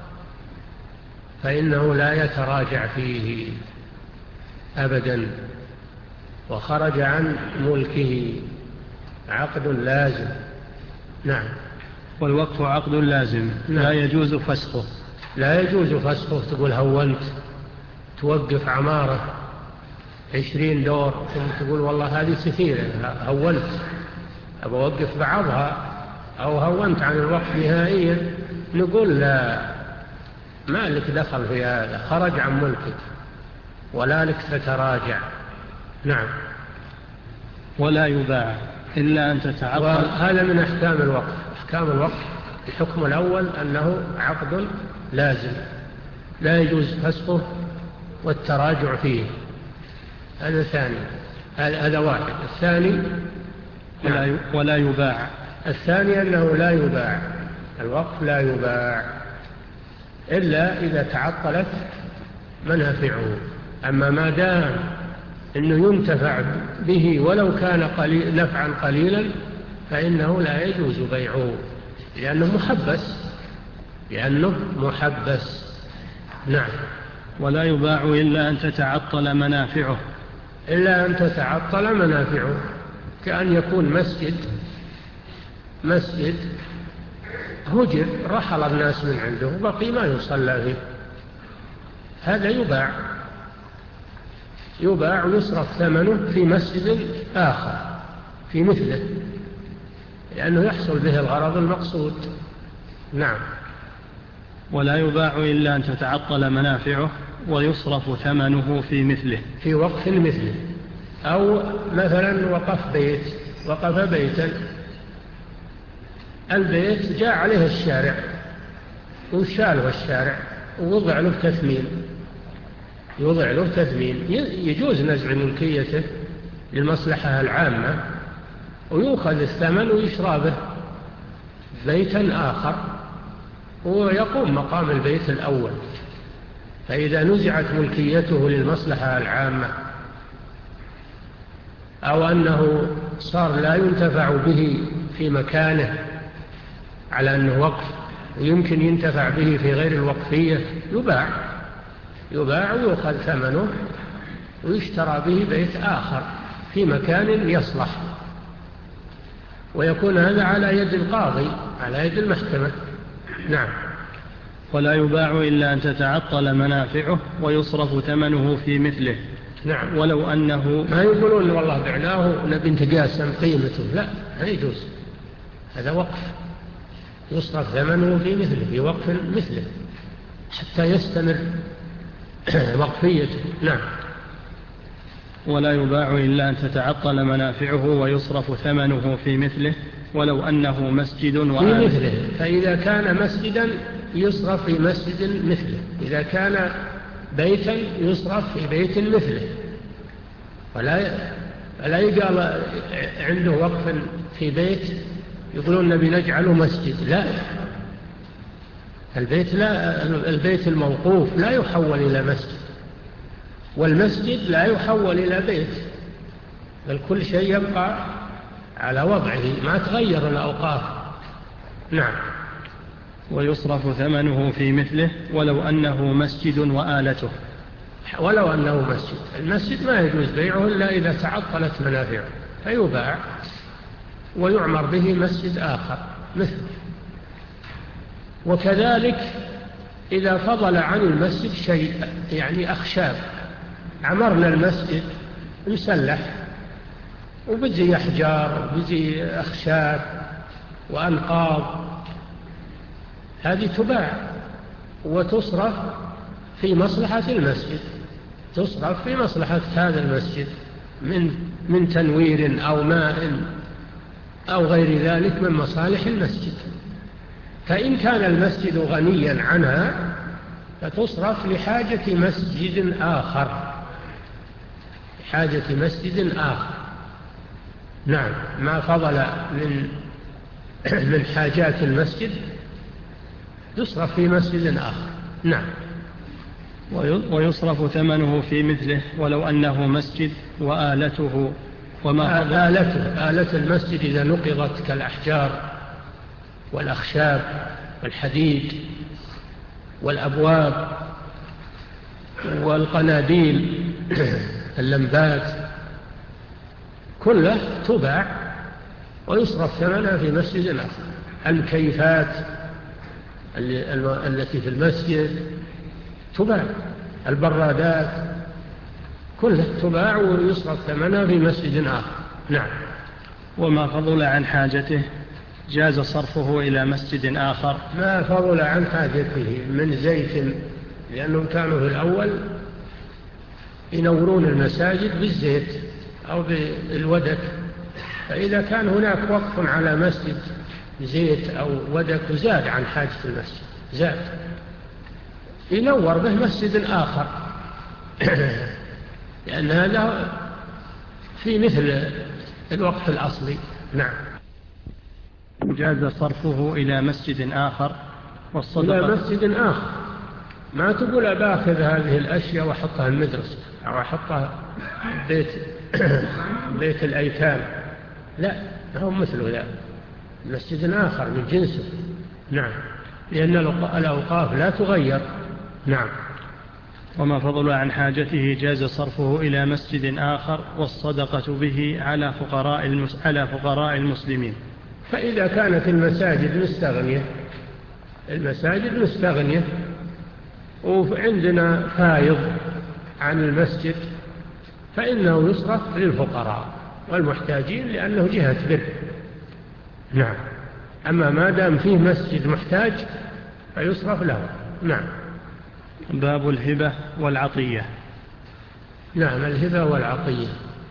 فإنه لا يتراجع فيه أبدا، وخرج عن ملكه. عقد لازم. نعم. والوقف عقد لازم. نعم. لا يجوز فسخه. لا يجوز فسخه. تقول هونت، توقف عمارة عشرين دور ثم تقول والله هذه كثيرة، هونت أبى أوقف بعضها، أو هونت عن الوقف نهائيا. نقول لا، ما لك دخل في هذا، خرج عن ملكك ولا لك تتراجع. نعم. ولا يباع إلا أن تتعطل. هذا من أحكام الوقف. أحكام الوقف الحكم الأول أنه عقد لازم لا يجوز فسخه والتراجع فيه. هذا ثاني. هذا واحد. الثاني ولا ولا يباع. الثاني أنه لا يباع. الوقف لا يباع إلا إذا تعطلت منافعه. أما ما دام أنه ينتفع به ولو كان قليل نفعا قليلا فإنه لا يجوز بيعه، لأنه محبس لأنه محبس. نعم. ولا يباع إلا أن تتعطل منافعه. إلا أن تتعطل منافعه، كأن يكون مسجد مسجد هجر، رحل الناس من عنده وبقي ما يصلى فيه، هذا يباع يباع ويصرف ثمنه في مسجد آخر في مثله، لأنه يحصل به الغرض المقصود. نعم. ولا يباع إلا أن تتعطل منافعه ويصرف ثمنه في مثله. في وقف مثله. أو مثلا وقف بيت وقف بيتا، البيت جاء عليه الشارع وشاله الشارع ووضع له تثمين يوضع له تثمين يجوز نزع ملكيته للمصلحة العامة، ويؤخذ الثمن ويشرى به بيتا آخر ويقوم مقام البيت الأول. فإذا نزعت ملكيته للمصلحة العامة أو أنه صار لا ينتفع به في مكانه على أنه وقف ويمكن ينتفع به في غير الوقفية، يباع يباع ويؤخذ ثمنه ويشترى به بيت آخر في مكان يصلح، ويكون هذا على يد القاضي على يد المحكمة. نعم. ولا يباع إلا أن تتعطل منافعه ويصرف ثمنه في مثله. نعم. ولو أنه ما يقولون والله بعناه نبي نتقاسم قيمته، لا، ما يجوز. هذا وقف يصرف ثمنه في مثله في وقف مثله حتى يستمر وقفيته. نعم. ولا يباع إلا أن تتعطل منافعه ويصرف ثمنه في مثله ولو أنه مسجد في مثله. فإذا كان مسجدا يصرف في مسجد مثله، إذا كان بيتا يصرف في بيت مثله. ولا فلا يقال عنده وقف في بيت يقولون نبي نجعله مسجد، لا، البيت لا البيت الموقوف لا يحول إلى مسجد، والمسجد لا يحول إلى بيت، بل كل شيء يبقى على وضعه ما تغير الأوقاف. نعم. ويصرف ثمنه في مثله ولو أنه مسجد وآلته. ولو أنه مسجد، المسجد ما يجوز بيعه إلا إذا تعطلت منافعه فيباع ويعمر به مسجد آخر مثله. وكذلك إذا فضل عن المسجد شيء، يعني أخشاب، عمرنا المسجد مسلح وبزي أحجار وبزي أخشاب وأنقاض، هذه تباع وتصرف في مصلحة المسجد، تصرف في مصلحة هذا المسجد من من تنوير أو ماء أو غير ذلك من مصالح المسجد. فإن كان المسجد غنيا عنها فتصرف لحاجة مسجد آخر حاجة مسجد آخر. نعم. ما فضل من من حاجات المسجد يصرف في مسجد آخر. نعم. ويصرف ثمنه في مثله ولو أنه مسجد وآلته. وما آلته آلة المسجد إذا نقضت كالأحجار والأخشاب والحديد والأبواب والقناديل اللمبات كلها تباع ويصرف ثمنها في مسجد آخر. المكيفات التي في المسجد تباع، البرادات كلها تباع ويصرف ثمنها في مسجد آخر. نعم. وما فضل عن حاجته جاز صرفه إلى مسجد آخر. ما فضل عن حاجته من زيت، لأنهم كانوا في الأول ينورون المساجد بالزيت أو بالودك، فإذا كان هناك وقف على مسجد زيت أو ودك زاد عن حاجة المسجد، زاد ينور به مسجد آخر لأن هذا في مثل الوقف الأصلي. نعم. جاز صرفه إلى مسجد آخر والصدقة إلى مسجد آخر. ما تقول أباخذ هذه الأشياء وحطها المدرسة أو أحطها بيت بيت الأيتام، لا، هم مثل ذلك، مسجد آخر من جنسه. نعم، لأن الأوقاف لا تغير. نعم. وما فضل عن حاجته جاز صرفه إلى مسجد آخر والصدقة به على فقراء المس... على فقراء المسلمين. فإذا كانت المساجد مستغنية، المساجد مستغنية وعندنا فائض عن المسجد، فإنه يصرف للفقراء والمحتاجين لأنه جهة بر. نعم. أما ما دام فيه مسجد محتاج فيصرف له. نعم. باب الهبة والعطية. نعم، الهبة والعطية.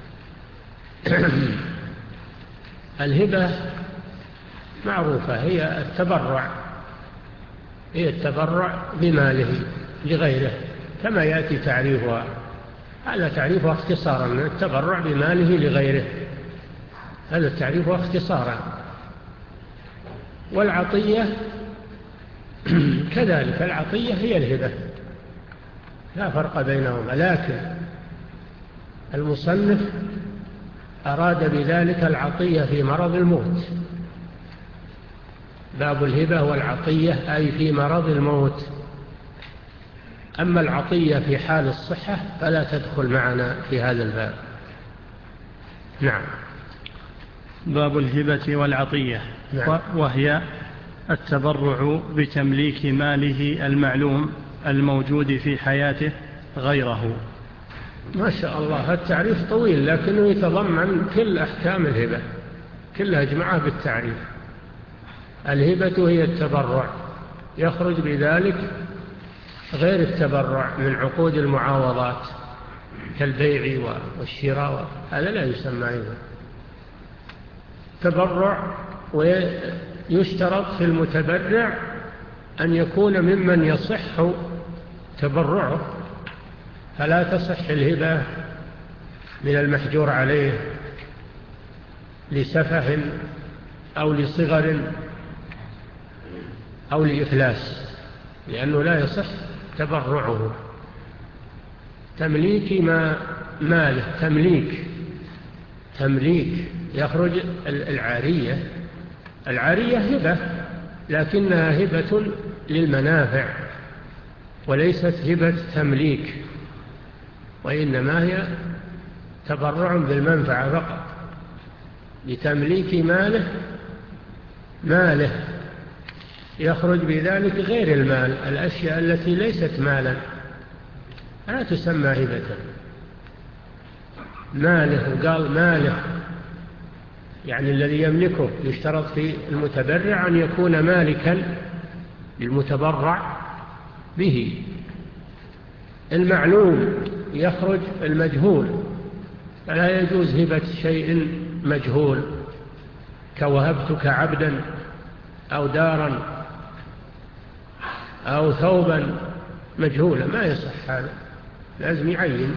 الهبة معروفة، هي التبرع، هي التبرع بماله لغيره كما يأتي تعريفها. هذا تعريفها اختصارا، التبرع بماله لغيره، هذا تعريفها اختصارا. والعطية كذلك، العطية هي الهبة، لا فرق بينهما، لكن المصنف أراد بذلك العطية في مرض الموت. باب الهبة والعطية أي في مرض الموت. أما العطية في حال الصحة فلا تدخل معنا في هذا الباب. نعم. باب الهبة والعطية. نعم. وهي التبرع بتمليك ماله المعلوم الموجود في حياته غيره. ما شاء الله، التعريف طويل لكنه يتضمن كل أحكام الهبة، كلها اجمعها بالتعريف. الهبة هي التبرع، يخرج بذلك غير التبرع من عقود المعاوضات كالبيع والشراء، هذا لا يسمى هبة. تبرع، ويشترط في المتبرع أن يكون ممن يصح تبرعه، فلا تصح الهبة من المحجور عليه لسفه أو لصغر أو لإفلاس، لأنه لا يصح تبرعه. تمليك ما ماله، تمليك تمليك يخرج العارية. العارية هبة لكنها هبة للمنافع وليست هبة تمليك، وإنما هي تبرع بالمنفعة فقط. لتمليك ماله ماله يخرج بذلك غير المال، الأشياء التي ليست مالا لا تسمى هبة. ماله، وقال ماله يعني الذي يملكه، يشترط في المتبرع أن يكون مالكا للمتبرع به. المعلوم يخرج المجهول، فلا يجوز هبة شيء مجهول كوهبتك عبدا أو دارا أو ثوبا مجهولا، ما يصح هذا، لازم يعين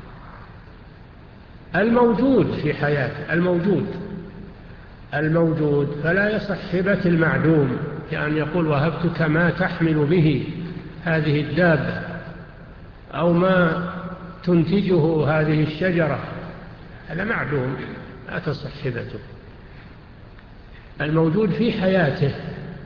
الموجود في حياته، الموجود الموجود فلا يصح هبة المعدوم، كأن يقول وهبتك ما تحمل به هذه الدابة أو ما تنتجه هذه الشجرة، هذا معدوم لا تصح هبته. الموجود في حياته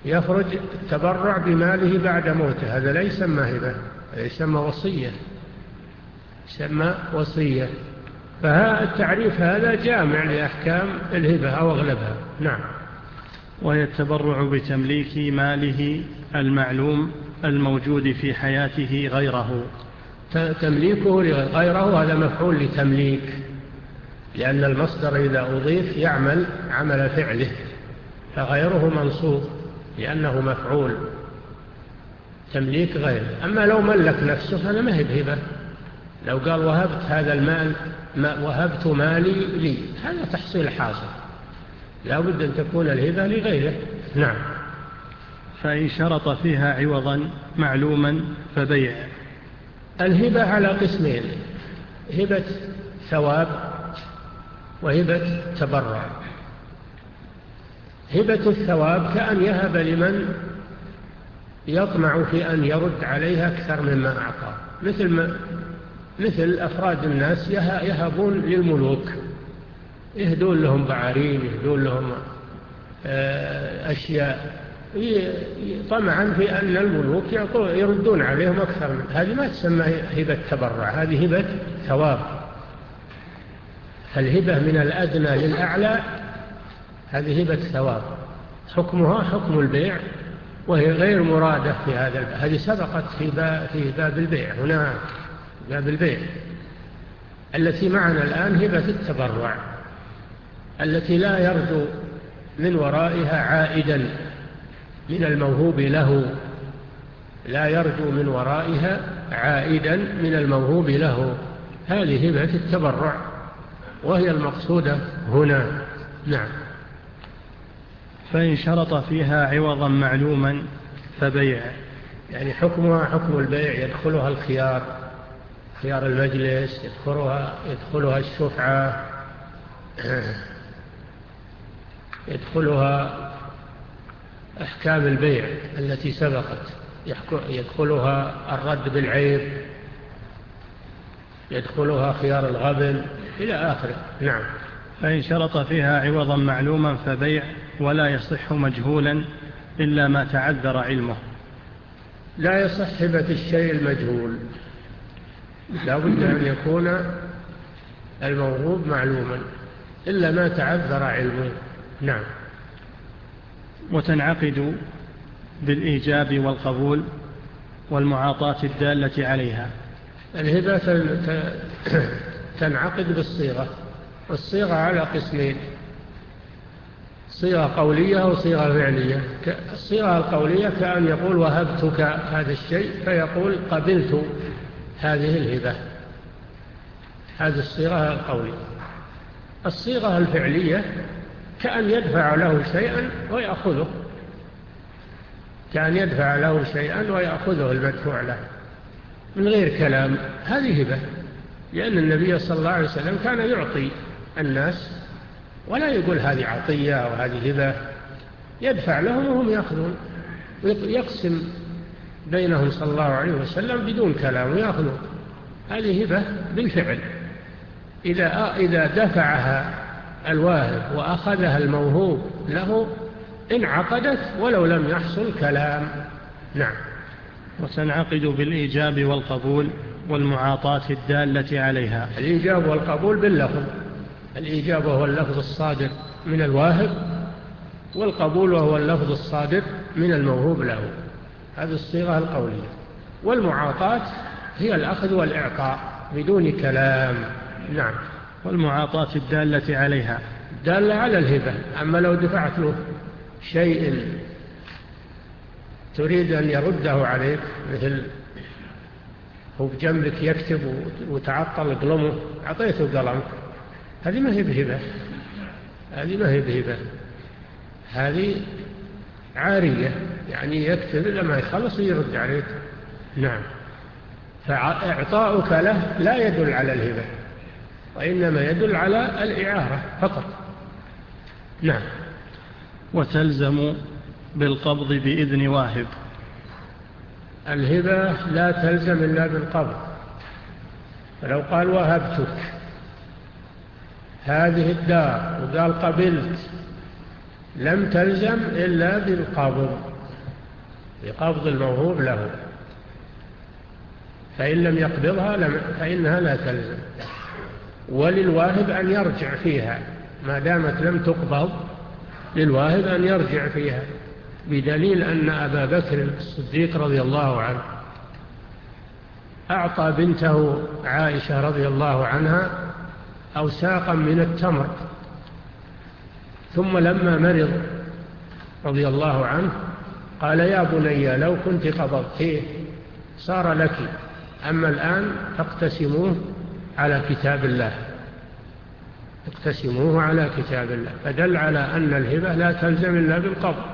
يخرج التبرع بماله بعد موته، هذا لا يسمى هبة، يسمى وصية، يسمى وصية. فالتعريف هذا جامع لأحكام الهبة أو أغلبها. نعم. وهي التبرع بتمليك ماله المعلوم الموجود في حياته غيره. تمليكه لغيره هذا مفعول لتمليك، لأن المصدر إذا أضيف يعمل عمل فعله، فغيره منصوب لأنه مفعول تمليك غيره. أما لو ملك نفسه هذا ما هي بهبة. لو قال وهبت هذا المال، ما وهبت مالي لي، هذا تحصيل حاصل، لا بد أن تكون الهبة لغيره. نعم. فإن شرط فيها عوضا معلوما فبيع. الهبة على قسمين: هبة ثواب وهبة تبرع. هبة الثواب كأن يهب لمن يطمع في أن يرد عليها أكثر مما أعطى، مثل ما مثل أفراد الناس يهبون للملوك، يهدون لهم بعارين، يهدون لهم أشياء طمعا في أن الملوك يردون عليهم أكثر من هذه، ما تسمى هبة تبرع، هذه هبة ثواب. الهبة من الأدنى للأعلى هذه هبة ثواب، حكمها حكم البيع، وهي غير مرادة في هذا الباب. هذه سبقت في باب, في باب البيع، هنا باب البيع. التي معنا الآن هبة التبرع، التي لا يرجو من ورائها عائدا من الموهوب له، لا يرجو من ورائها عائدا من الموهوب له. هذه هبة التبرع وهي المقصودة هنا. نعم. فإن شرط فيها عوضا معلوما فبيع، يعني حكمها حكم البيع، يدخلها الخيار، خيار المجلس، يدخلها, يدخلها الشفعة، يدخلها أحكام البيع التي سبقت، يدخلها الرد بالعيب، يدخلها خيار الغبن إلى آخره. نعم. فإن شرط فيها عوضا معلوما فبيع، ولا يصح مجهولا إلا ما تعذر علمه. لا يصح هبة الشيء المجهول، لا بد أن يكون الموهوب معلوما إلا ما تعذر علمه. نعم. وتنعقد بالإيجاب والقبول والمعاطاة الدالة عليها. الهبة تنعقد بالصيغة، والصيغة على قسمين: صيغة قولية وصيغة فعلية. الصيغة القولية كأن يقول وهبتك هذا الشيء، فيقول قبلت هذه الهبة، هذه الصيغة القولية. الصيغة الفعلية كأن يدفع له شيئا ويأخذه، كأن يدفع له شيئا ويأخذه المدفوع له من غير كلام، هذه هبة، لأن النبي صلى الله عليه وسلم كان يعطي الناس ولا يقول هذه عطية وهذه هبة، يدفع لهم وهم يأخذون، يقسم بينهم صلى الله عليه وسلم بدون كلام ويأخذون. هذه هبة بالفعل. إذا إذا دفعها الواهب وأخذها الموهوب له انعقدت ولو لم يحصل كلام. نعم. وتنعقد بالإيجاب والقبول والمعاطاة الدالة عليها. الإيجاب والقبول باللفظ، الإيجاب وهو اللفظ الصادر من الواهب، والقبول وهو اللفظ الصادر من الموهوب له، هذه الصيغة القولية. والمعاطاة هي الأخذ والإعطاء بدون كلام. نعم. والمعاطاة الدالة عليها، دالة على الهبة. أما لو دفعت له شيء تريد أن يرده عليك، مثل هو بجنبك يكتب وتعطل قلمه، أعطيته قلم، هذه ما هي بهبة، هذه ما هي بهبة، هذه عارية، يعني يكتب لما يخلص يرد عليك. نعم. فإعطاؤك له لا يدل على الهبة، وإنما يدل على الإعارة فقط. نعم. وتلزم بالقبض بإذن واهب. الهبة لا تلزم إلا بالقبض. فلو قال وهبتك هذه الدار وقال قبلت، لم تلزم إلا بالقبض، بقبض الموهوب له، فإن لم يقبضها فإنها لا تلزم. وللواهب أن يرجع فيها ما دامت لم تقبض، للواهب أن يرجع فيها، بدليل أن أبا بكر الصديق رضي الله عنه أعطى بنته عائشة رضي الله عنها أوساقا من التمر، ثم لما مرض رضي الله عنه قال يا بني لو كنت قبضتيه صار لك، أما الآن فاقتسموه على كتاب الله، اقتسموه على كتاب الله، فدل على أن الهبة لا تلزم إلا بالقبض،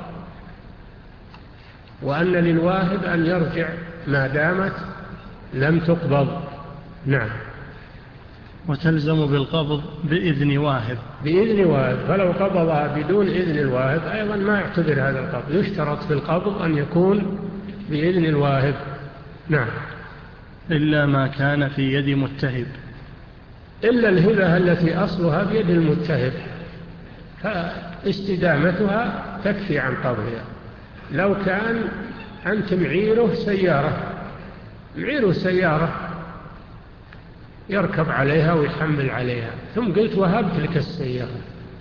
وأن للواهب أن يرجع ما دامت لم تقبض. نعم. وتلزم بالقبض بإذن واهب. بإذن واهب، فلو قبضها بدون إذن الواهب أيضا ما يعتبر هذا القبض، يشترط في القبض أن يكون بإذن الواهب. نعم. إلا ما كان في يد متهب. إلا الهبة التي أصلها بيد المتهب فاستدامتها تكفي عن قبضها. لو كان أنت معيره سيارة، معيره سيارة يركب عليها ويحمل عليها، ثم قلت وهبت لك السيارة،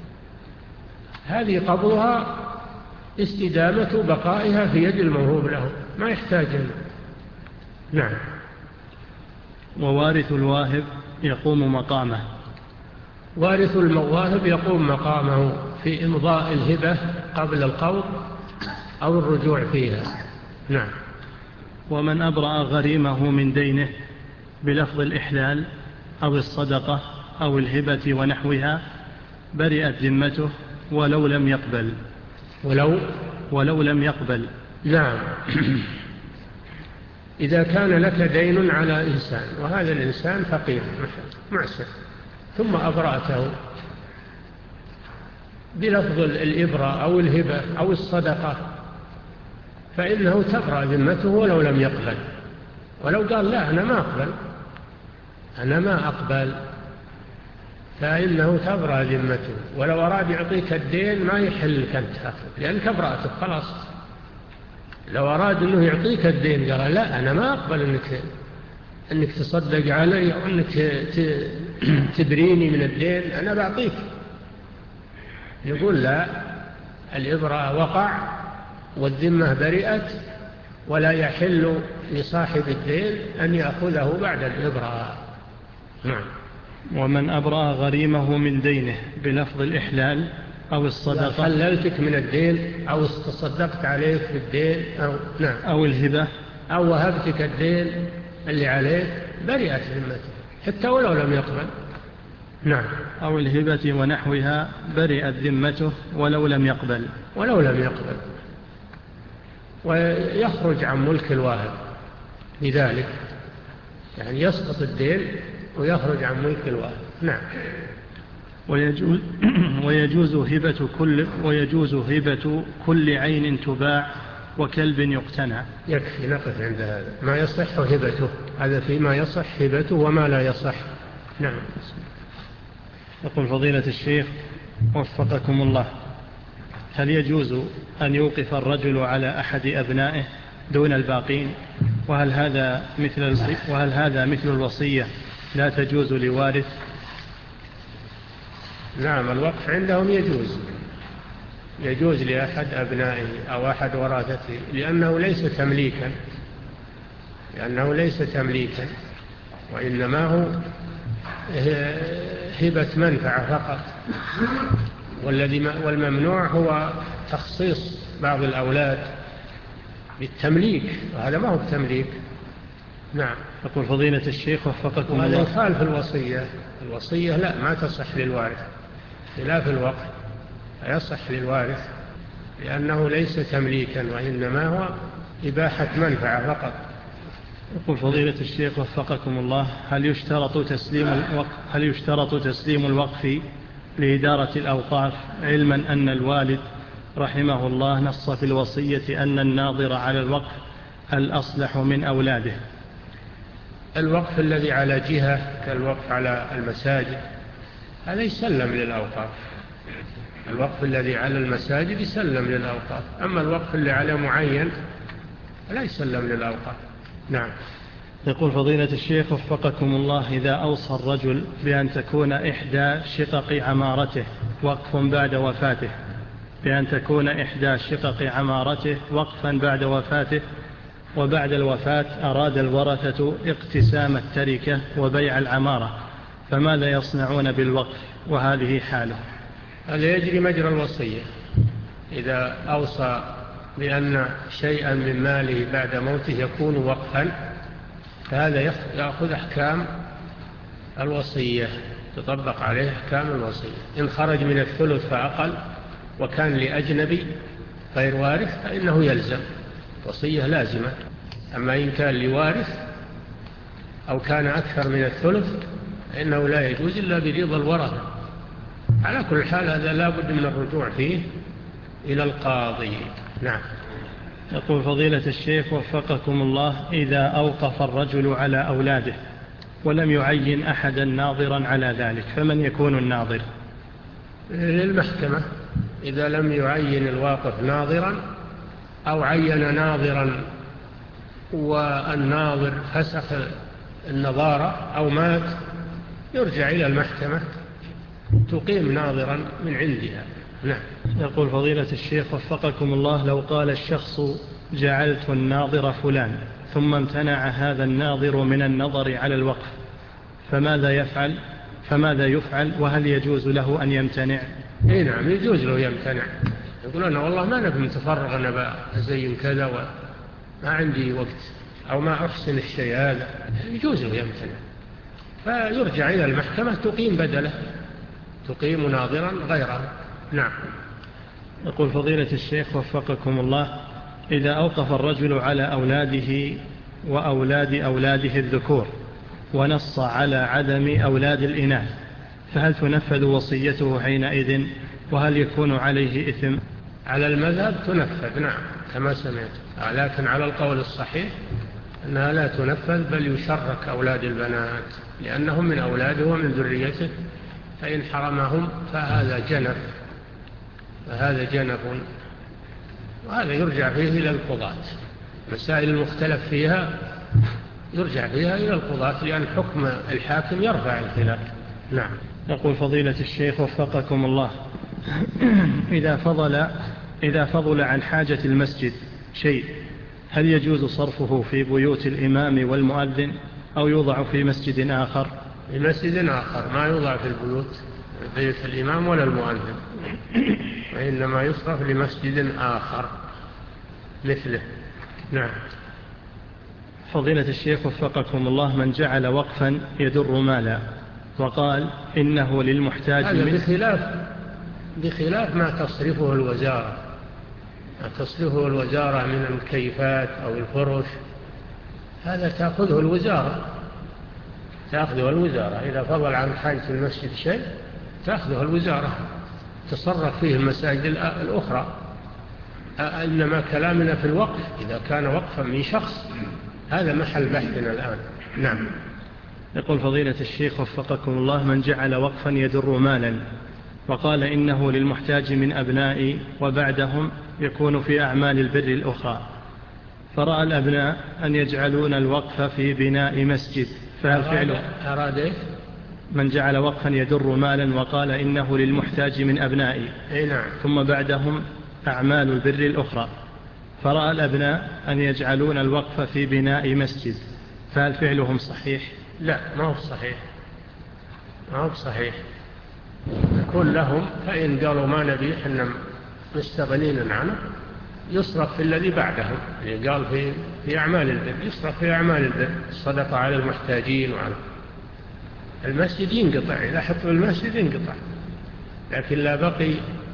هذه قبضها استدامة بقائها في يد الموهوب له، ما يحتاج له. نعم. ووارث الواهب يقوم مقامه. وارث المواهب يقوم مقامه في إمضاء الهبة قبل القبض أو الرجوع فيها. نعم. ومن أبرأ غريمه من دينه بلفظ الإحلال أو الصدقة أو الهبة ونحوها برئت ذمته ولو لم يقبل. ولو ولو لم يقبل. نعم. إذا كان لك دين على إنسان وهذا الإنسان فقير معسر، ثم أبرأته بلفظ الإبرة أو الهبة أو الصدقة، فإنه تبرأ ذمته ولو لم يقبل. ولو قال لا أنا ما أقبل أنا ما أقبل فإنه تبرأ ذمته، ولو أراد يعطيك الدين ما يحل لك أن تأخذ لأنك أبرأته خلاص. لو أراد أنه يعطيك الدين قال لا أنا ما أقبل أنك, أنك تصدق علي أو أنك تبريني من الدين، أنا بعطيك. يقول لا، الإبرة وقع والذمة برئت ولا يحل لصاحب الدين أن يأخذه بعد الإبرة. نعم. ومن أبرأ غريمه من دينه بلفظ الإحلال أو الصدقة، حللتك من الدين أو تصدقت عليك في الدين أو, نعم. أو الهبة أو وهبتك الدين اللي عليك برئت ذمته حتى ولو لم يقبل. نعم. أو الهبة ونحوها برئت ذمته ولو لم يقبل. ولو لم يقبل. ويخرج عن ملك الواهب لذلك، يعني يسقط الدين ويخرج عن ملك الواهب. نعم. ويجوز, ويجوز هبة كل ويجوز هبة كل عين تباع وكلب يقتنع. يكفي نقف عند هذا، ما يصح هبته، هذا فيما يصح هبته وما لا يصح. نعم. يقول فضيلة الشيخ وفقكم الله، هل يجوز أن يوقف الرجل على أحد أبنائه دون الباقين؟ وهل هذا مثل وهل هذا مثل الوصية لا تجوز لوارث؟ نعم، الوقف عندهم يجوز يجوز لأحد أبنائه أو أحد ورثته، لأنه ليس تمليكا لأنه ليس تمليكا وإنما هو هبة منفعة فقط. والذي والممنوع هو تخصيص بعض الأولاد بالتمليك، وهذا ما هو بتمليك. نعم. يقول فضيلة الشيخ وفقكم الله، وهذا يخالف الوصية. الوصية لا، ما تصح للوارث، خلاف الوقف يصح للوارث لأنه ليس تمليكا وإنما هو إباحة منفعة فقط. يقول فضيلة الشيخ وفقكم الله، هل يشترط تسليم الوقف هل يشترط تسليم الوقف لإدارة الأوقاف، علما أن الوالد رحمه الله نص في الوصية أن الناظر على الوقف الأصلح من أولاده؟ الوقف الذي على جهة كالوقف على المساجد هذا يسلم للأوقاف، الوقف الذي على المساجد يسلم للأوقاف. أما الوقف اللي على معين لا يسلم للأوقاف. نعم. يقول فضيلة الشيخ وفقكم الله: إذا أوصى الرجل بأن تكون إحدى شقق عمارته وقف بعد وفاته بأن تكون إحدى شقق عمارته وقفا بعد وفاته، وبعد الوفاة أراد الورثة اقتسام التركة وبيع العمارة، فماذا يصنعون بالوقف وهذه حاله؟ هذا يجري مجرى الوصية. إذا أوصى بأن شيئا من ماله بعد موته يكون وقفا، فهذا يأخذ أحكام الوصية، تطبق عليه أحكام الوصية. إن خرج من الثلث فأقل وكان لأجنبي غير وارث فإنه يلزم، وصية لازمة. أما إن كان لوارث أو كان أكثر من الثلث فإنه لا يجوز إلا برضا الورثة. على كل حال هذا لا بد من الرجوع فيه إلى القاضي. نعم. يقول فضيلة الشيخ وفقكم الله: إذا أوقف الرجل على أولاده ولم يعين أحدا ناظرا على ذلك، فمن يكون الناظر؟ للمحكمة. إذا لم يعين الواقف ناظرا أو عين ناظرا والناظر فسخ النظارة أو مات، يرجع إلى المحكمة تقيم ناظرا من عندها. نعم. يقول فضيلة الشيخ وفقكم الله: لو قال الشخص جعلت الناظر فلان ثم امتنع هذا الناظر من النظر على الوقف، فماذا يفعل فماذا يفعل وهل يجوز له أن يمتنع؟ إيه نعم، يجوز له يمتنع. يقول أنا والله ما نبي متفرغ، أنا بزين كذا وما عندي وقت أو ما أحسن الشيء هذا، يجوز له يمتنع، فيرجع إلى المحكمة تقيم بدله، تقيم ناظرا غيره. نعم. يقول فضيلة الشيخ وفقكم الله: إذا أوقف الرجل على أولاده وأولاد أولاده الذكور ونص على عدم أولاد الإناث، فهل تنفذ وصيته حينئذ وهل يكون عليه إثم؟ على المذهب تنفذ، نعم كما سمعت، لكن على القول الصحيح أنها لا تنفذ، بل يشرك أولاد البنات لأنهم من أولاده ومن ذريته، فإن حرمهم فهذا جنف فهذا جنف وهذا يرجع فيه إلى القضاة. مسائل المختلف فيها يرجع فيها إلى القضاة، لأن حكم الحاكم يرفع الخلاف. نعم. يقول فضيلة الشيخ وفقكم الله: إذا فضل إذا فضل عن حاجة المسجد شيء، هل يجوز صرفه في بيوت الإمام والمؤذن أو يوضع في مسجد آخر؟ في مسجد آخر، ما يوضع في البيوت بيت الإمام ولا المؤذن، وإنما يصرف لمسجد آخر مثله. نعم. فضيلة الشيخ وفقكم الله: من جعل وقفا يدر مالا وقال إنه للمحتاج هذا من بخلاف بخلاف ما تصرفه الوزارة ما تصرفه الوزارة من المكيفات أو الفرش، هذا تأخذه الوزارة تأخذه الوزارة إذا فضل عن حاجة المسجد شيء تأخذه الوزارة تصرف فيه المساجد الأخرى. إنما كلامنا في الوقف إذا كان وقفا من شخص، هذا محل بحثنا الآن. نعم. يقول فضيلة الشيخ وفقكم الله: من جعل وقفا يدر مالا وقال إنه للمحتاج من أبنائي وبعدهم يكون في أعمال البر الأخرى، فرأى الأبناء أن يجعلون الوقف في بناء مسجد، فهل فعله؟ أراد إيه؟ من جعل وقفا يدر مالا وقال إنه للمحتاج من أبنائي أي نعم. ثم بعدهم أعمال البر الأخرى، فرأى الأبناء أن يجعلون الوقف في بناء مسجد، فهل فعلهم صحيح؟ لا، ما هو صحيح ما هو صحيح يكون لهم، فإن قالوا ما نبي إحنا مستغنين عنه يصرف في الذي بعدهم، يعني قال في في أعمال البر يصرف في أعمال البر، الصدقة على المحتاجين وعلى المسجد ينقطع، إذا حطوا المسجد ينقطع، لكن لا بقي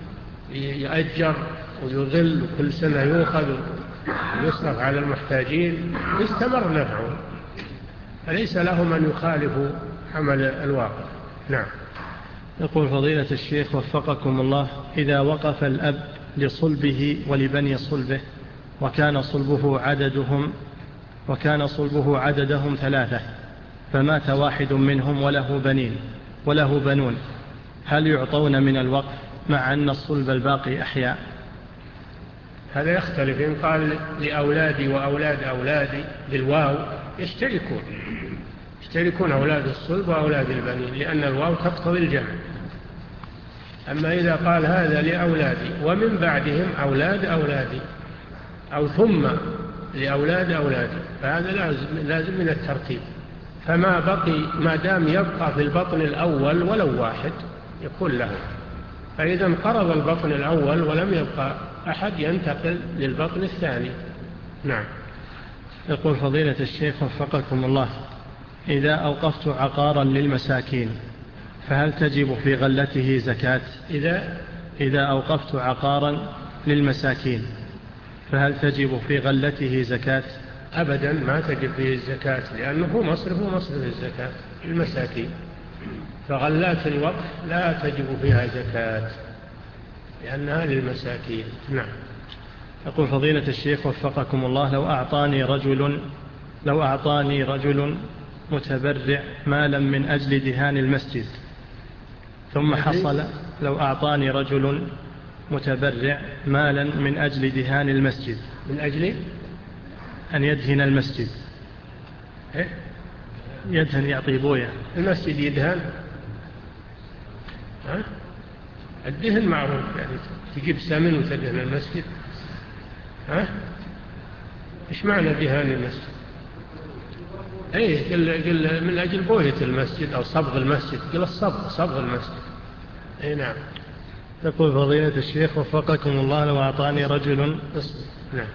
يأجر ويظل وكل سنة يؤخذ ويصرف على المحتاجين يستمر نفعه، فليس لهم أن يخالفوا عمل الواقع. نعم. يقول فضيلة الشيخ وفقكم الله: إذا وقف الأب لصلبه ولبني صلبه وكان صلبه عددهم وكان صلبه عددهم ثلاثة، فمات واحد منهم وله بنين وله بنون، هل يعطون من الوقف مع أن الصلب الباقي أحياء؟ هذا يختلف. إن قال لأولادي وأولاد أولادي بالواو يشتركون يشتركون أولاد الصلب وأولاد البنين، لأن الواو تقتضي الجمع. أما إذا قال هذا لأولادي ومن بعدهم أولاد أولادي أو ثم لأولاد أولادي، فهذا لازم, لازم من الترتيب. فما بقي ما دام يبقى في البطن الأول ولو واحد يكون له، فإذا انقرض البطن الأول ولم يبقى أحد ينتقل للبطن الثاني. نعم. يقول فضيلة الشيخ وفقكم الله: إذا أوقفت عقارا للمساكين فهل تجب في غلته زكاة؟ إذا إذا أوقفت عقارا للمساكين فهل تجب في غلته زكاة؟ أبدا ما تجب فيه الزكاة، لأنه هو مصرف ومصرف الزكاة المساكين. فغلات الوقف لا تجب فيها زكاة لأنها للمساكين. نعم. يقول فضيلة الشيخ وفقكم الله: لو أعطاني رجل لو أعطاني رجل متبرع مالا من أجل دهان المسجد ثم حصل لو أعطاني رجل متبرع مالا من أجل دهان المسجد من أجل أن يدهن المسجد. إيه؟ يدهن يعطي بوية المسجد يدهن. ها؟ الدهن معروف، يعني تجيب سمن وتدهن المسجد. ها؟ إيش معنى دهان المسجد؟ ايه قل, قل من أجل بوية المسجد أو صبغ المسجد. قل الصبغ صبغ المسجد. ايه نعم. يقول فضيلة الشيخ وفقكم الله: لو أعطاني رجل نعم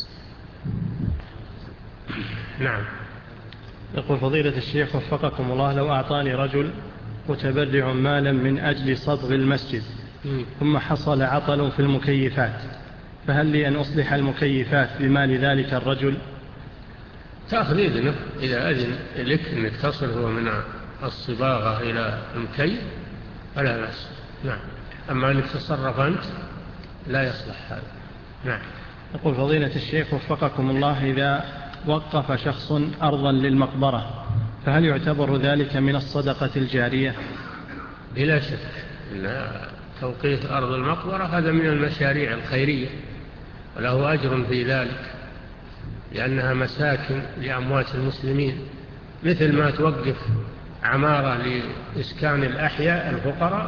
نعم يقول فضيلة الشيخ وفقكم الله: لو أعطاني رجل متبرع مالا من أجل صبغ المسجد ثم حصل عطل في المكيفات، فهل لي أن أصلح المكيفات بمال ذلك الرجل؟ تأخذ إذنه إذا أذن لك أنك تصله من الصباغة إلى المكيف فلا بأس. نعم. أما أنك تصرف أنت لا يصلح هذا. نعم. يقول فضيلة الشيخ وفقكم الله: إذا وقف شخص أرضا للمقبرة فهل يعتبر ذلك من الصدقة الجارية؟ بلا شك إن توقيف أرض المقبرة هذا من المشاريع الخيرية وله أجر في ذلك، لأنها مساكن لأموات المسلمين، مثل ما توقف عمارة لإسكان الأحياء الفقراء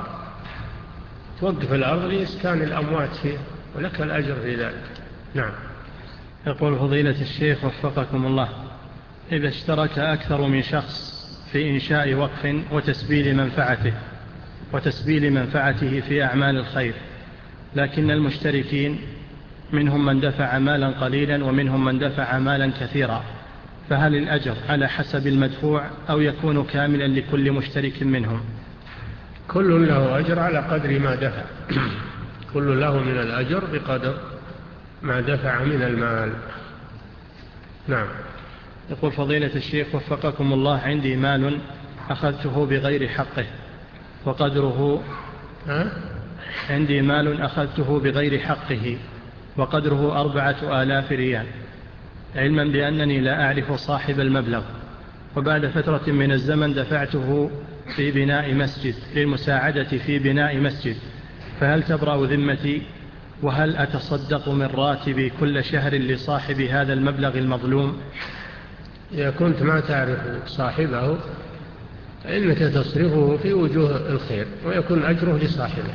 توقف الأرض لإسكان الأموات فيها ولك الأجر في ذلك. نعم. يقول فضيلة الشيخ وفقكم الله: إذا اشترك أكثر من شخص في إنشاء وقف وتسبيل منفعته وتسبيل منفعته في أعمال الخير، لكن المشتركين منهم من دفع مالا قليلا ومنهم من دفع مالا كثيرا، فهل الأجر على حسب المدفوع أو يكون كاملا لكل مشترك منهم؟ كل له أجر على قدر ما دفع. كل له من الأجر بقدر ما دفع من المال. نعم. يقول فضيلة الشيخ وفقكم الله: عندي مال أخذته بغير حقه وقدره ها؟ عندي مال أخذته بغير حقه وقدره أربعة آلاف ريال، علما بأنني لا أعرف صاحب المبلغ، وبعد فترة من الزمن دفعته في بناء مسجد للمساعدة في بناء مسجد، فهل تبرأ ذمتي؟ وهل أتصدق من راتبي كل شهر لصاحب هذا المبلغ المظلوم؟ إذا كنت ما تعرف صاحبه فإنك تصرفه في وجوه الخير ويكون أجره لصاحبه،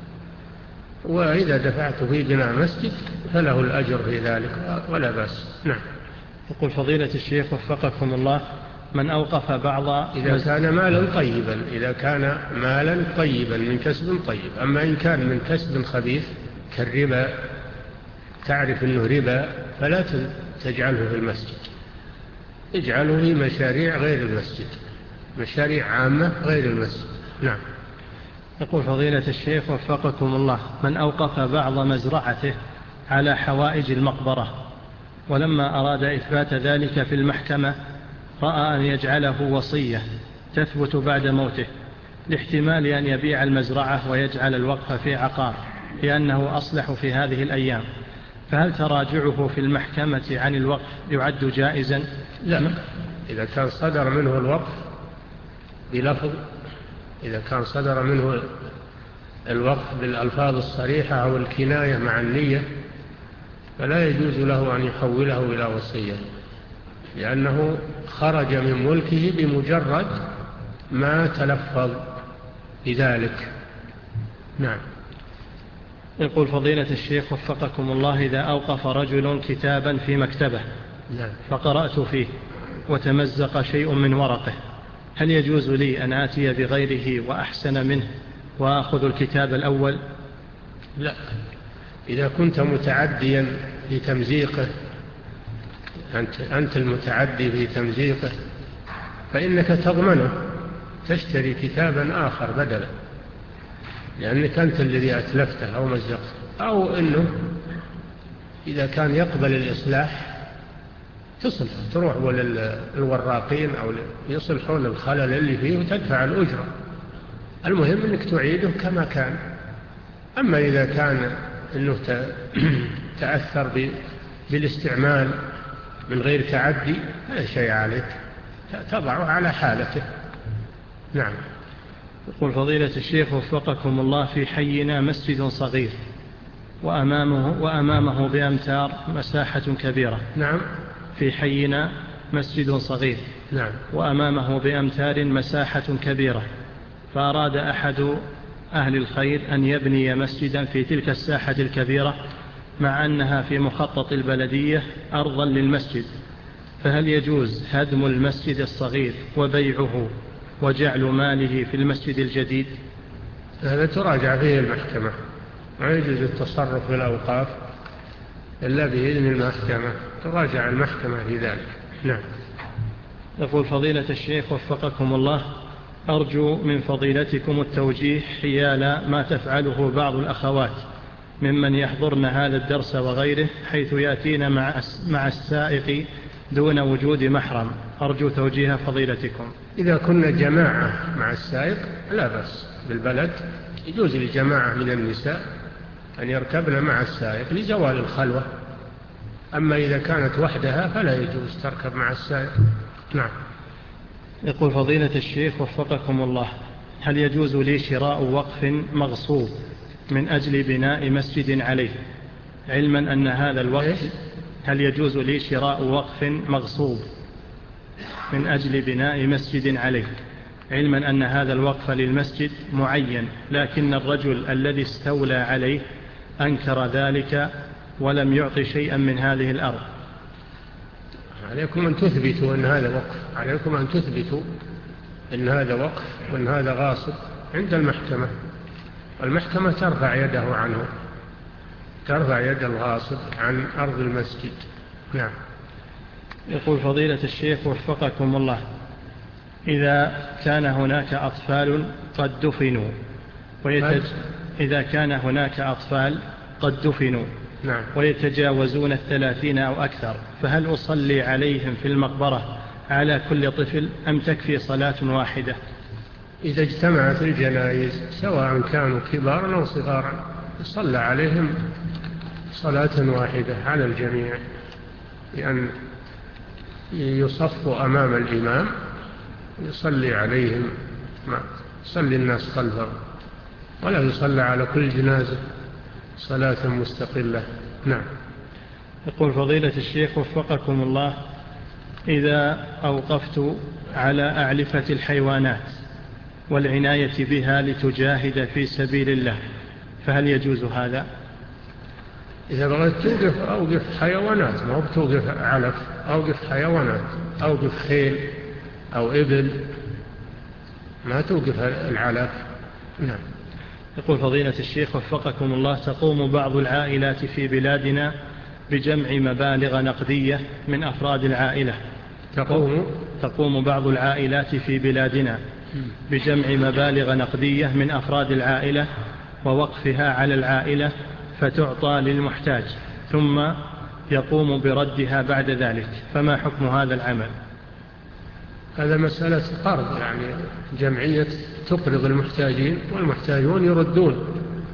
وإذا دفعت في بناء مسجد فله الأجر في ذلك ولا بأس. نعم. يقول فضيلة الشيخ وفقكم الله: من أوقف بعض إذا كان مالا طيبا إذا كان مالا طيبا من كسب طيب. أما إن كان من كسب خبيث كالربا تعرف أنه ربا فلا تجعله في المسجد، اجعله في مشاريع غير المسجد، مشاريع عامة غير المسجد. نعم. يقول فضيلة الشيخ وفقكم الله: من أوقف بعض مزرعته على حوائج المقبرة ولما أراد إثبات ذلك في المحكمة رأى أن يجعله وصية تثبت بعد موته، لاحتمال أن يبيع المزرعة ويجعل الوقف في عقار لأنه أصلح في هذه الأيام، فهل تراجعه في المحكمة عن الوقف يعد جائزا؟ لا، إذا كان صدر منه الوقف بلفظ إذا كان صدر منه الوقف بالألفاظ الصريحة أو الكناية مع النية فلا يجوز له أن يحوله إلى وصية، لأنه خرج من ملكه بمجرد ما تلفظ بذلك. نعم. يقول فضيلة الشيخ وفقكم الله: إذا أوقف رجل كتابا في مكتبه نعم. فقرأت فيه وتمزق شيء من ورقه، هل يجوز لي أن آتي بغيره وأحسن منه وأخذ الكتاب الأول؟ لا، إذا كنت متعديا في تمزيقه، أنت, أنت المتعدي في تمزيقه، فإنك تضمنه، تشتري كتابا آخر بدلا، لأنك أنت الذي أتلفته أو مزقته. أو أنه إذا كان يقبل الإصلاح تصلح، تروح للوراقين أو يصلحون الخلل اللي فيه وتدفع الأجرة. المهم أنك تعيده كما كان. أما إذا كان أنه تأثر بالاستعمال من غير تعدي لا شيء عليك، تضعه على حالته. نعم. يقول فضيلة الشيخ وفقكم الله: في حينا مسجد صغير وأمامه, وأمامه بأمتار مساحة كبيرة. نعم. في حينا مسجد صغير. نعم. وأمامه بأمتار مساحة كبيرة، فأراد أحد أهل الخير أن يبني مسجدا في تلك الساحة الكبيرة، مع أنها في مخطط البلدية أرضا للمسجد، فهل يجوز هدم المسجد الصغير وبيعه وجعل ماله في المسجد الجديد؟ هذا تراجع فيه المحكمة، ما يجوز التصرف في الأوقاف إلا بإذن المحكمة، تراجع المحكمة في ذلك. نعم. يقول فضيلة الشيخ وفقكم الله: أرجو من فضيلتكم التوجيه حيال ما تفعله بعض الأخوات ممن يحضرن هذا الدرس وغيره، حيث يأتين مع مع السائق دون وجود محرم. أرجو توجيه فضيلتكم. إذا كنا جماعة مع السائق لا بأس بالبلد، يجوز لجماعة من النساء أن يركبن مع السائق لزوال الخلوة. أما إذا كانت وحدها فلا يجوز تركب مع السائق. نعم. يقول فضيلة الشيخ وفقكم الله: هل يجوز لي شراء وقف مغصوب من أجل بناء مسجد عليه، علما أن هذا الوقف هل يجوز لي شراء وقف مغصوب من أجل بناء مسجد عليه، علما أن هذا الوقف للمسجد معين، لكن الرجل الذي استولى عليه أنكر ذلك ولم يعطي شيئا من هذه الأرض؟ عليكم أن تثبتوا أن هذا وقف، عليكم أن تثبتوا أن هذا وقف وأن هذا غاصب عند المحكمة. المحكمة ترفع يده عنه، ترفع يد الغاصب عن أرض المسجد. نعم. يقول فضيلة الشيخ وفقكم الله: إذا كان هناك أطفال قد دفنوا ويتج... إذا كان هناك أطفال قد دفنوا نعم. ويتجاوزون الثلاثين أو أكثر، فهل أصلي عليهم في المقبرة على كل طفل أم تكفي صلاة واحدة؟ إذا اجتمعت الجنائز سواء كانوا كبارا أو صغارا صلى عليهم صلاة واحدة على الجميع، لأن يصفوا أمام الإمام يصلي عليهم، ما يصلي الناس خلفه، ولا يصلى على كل جنازة صلاة مستقلة. نعم. يقول فضيلة الشيخ وفقكم الله: إذا أوقفت على أعلفة الحيوانات والعناية بها لتجاهد في سبيل الله، فهل يجوز هذا؟ إذا بغيت توقف أوقف حيوانات، ما هو بتوقف علف، أوقف حيوانات، أوقف خيل أو إبل، ما توقف العلف. نعم. يقول فضيلة الشيخ وفقكم الله: تقوم بعض العائلات في بلادنا بجمع مبالغ نقدية من أفراد العائلة. تقوم تقوم بعض العائلات في بلادنا بجمع مبالغ نقدية من أفراد العائلة ووقفها على العائلة فتعطى للمحتاج، ثم يقوم بردها بعد ذلك، فما حكم هذا العمل؟ هذا مسألة قرض، يعني جمعية تقرض المحتاجين والمحتاجون يردون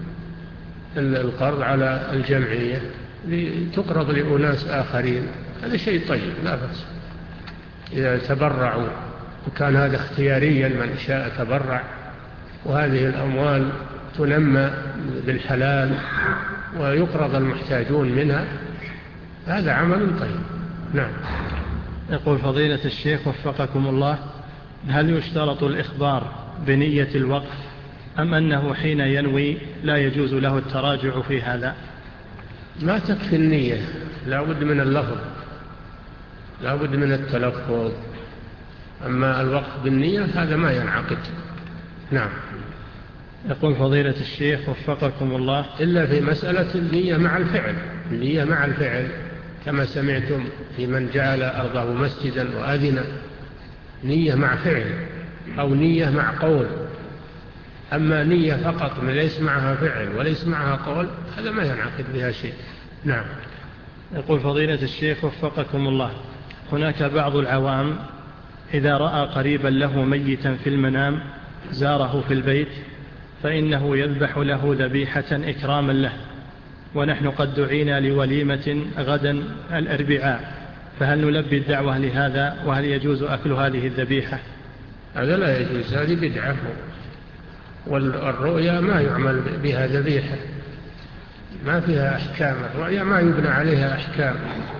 القرض على الجمعية لتقرض لأناس آخرين. هذا شيء طيب لا بأس إذا تبرعوا، وكان هذا اختياريا، من شاء تبرع، وهذه الأموال تنمى بالحلال ويقرض المحتاجون منها، هذا عمل طيب. نعم. يقول فضيلة الشيخ وفقكم الله: هل يشترط الإخبار بنية الوقف أم أنه حين ينوي لا يجوز له التراجع في هذا؟ ما تكفي النية، لا بد من اللفظ، لا بد من التلفظ. أما الوقف بالنية هذا ما ينعقد. نعم. يقول فضيلة الشيخ وفقكم الله: إلا في مسألة النية مع الفعل، النية مع الفعل كما سمعتم في من جعل أرضه مسجدا وأذن، نية مع فعل أو نية مع قول. أما نية فقط من ليس معها فعل وليس معها قول هذا ما ينعقد بها شيء. نعم. يقول فضيلة الشيخ وفقكم الله: هناك بعض العوام إذا رأى قريبا له ميتا في المنام زاره في البيت فإنه يذبح له ذبيحة إكراما له، ونحن قد دعينا لوليمة غدا الأربعاء، فهل نلبي الدعوة لهذا؟ وهل يجوز أكل هذه الذبيحة؟ هذا لا يجوز، هذه بدعة، والرؤيا ما يعمل بها ذبيحة، ما فيها أحكام. الرؤيا ما يبنى عليها أحكام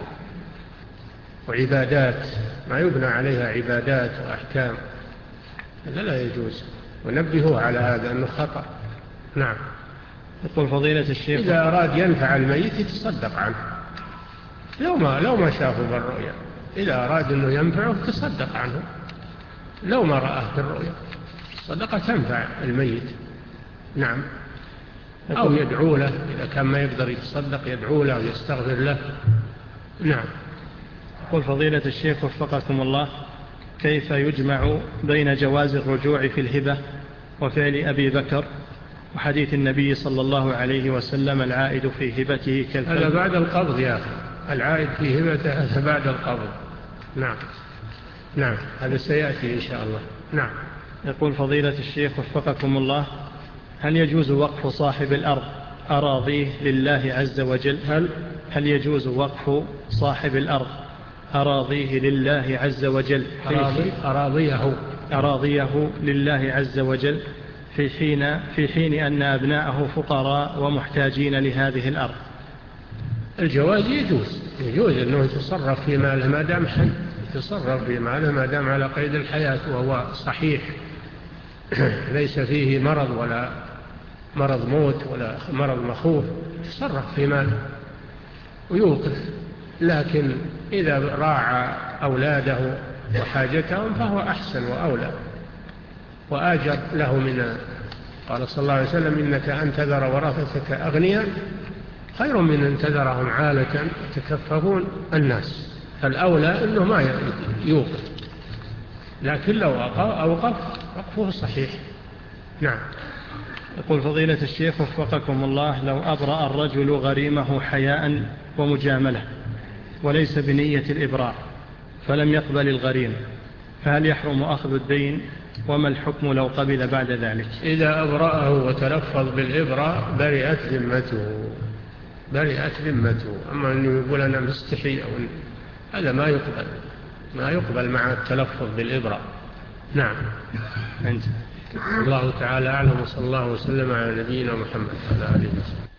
وعبادات، ما يبنى عليها عبادات وأحكام، هذا لا يجوز، ونبهه على هذا أنه خطأ. نعم. يقول فضيلة الشيخ: إذا أراد ينفع الميت يتصدق عنه، لو ما, لو ما شافه بالرؤيا، إذا أراد أنه ينفعه تصدق عنه، لو ما رآه بالرؤيا الصدقة تنفع الميت. نعم. أو يدعو له إذا كان ما يقدر يتصدق، يدعو له ويستغفر له. نعم. يقول فضيلة الشيخ وفقكم الله: كيف يجمع بين جواز الرجوع في الهبة وفعل أبي بكر وحديث النبي صلى الله عليه وسلم العائد في هبته كالكلب؟ هذا بعد القبض يا أخي، العائد في هبته هذا بعد القبض. نعم. نعم، هذا سيأتي إن شاء الله. نعم. يقول فضيلة الشيخ وفقكم الله: هل يجوز وقف صاحب الأرض أراضيه لله عز وجل؟ هل, هل يجوز وقف صاحب الأرض أراضيه لله عز وجل أراضي أراضيه أراضيه لله عز وجل في حين, في حين أن أبناءه فقراء ومحتاجين لهذه الأرض؟ الجواز يجوز، يجوز أنه يتصرف في ماله ما دام حي، يتصرف في ماله ما دام على قيد الحياة وهو صحيح ليس فيه مرض ولا مرض موت ولا مرض مخوف، يتصرف في ماله ويوقف. لكن إذا راعى أولاده وحاجتهم فهو أحسن وأولى وآجر له من، قال صلى الله عليه وسلم: إنك أن تذر ورثتك أغنياء خير من أن تذرهم عالة يتكففون الناس. فالأولى أنه ما يوقف، لكن لو أوقف وقفه صحيح. نعم. يقول فضيلة الشيخ وفقكم الله: لو أبرأ الرجل غريمه حياء ومجاملة وليس بنية الإبراء فلم يقبل الغريم، فهل يحرم أخذ الدين؟ وما الحكم لو قبل بعد ذلك؟ إذا أبرأه وتلفظ بالإبراء برئت ذمته، برئت ذمته. أما أنه يقول أنا مستحي أو هذا ما يقبل، ما يقبل مع التلفظ بالإبراء. نعم. أنت. الله تعالى أعلم، وصلى الله وسلم على نبينا محمد وعلى آله وسلم.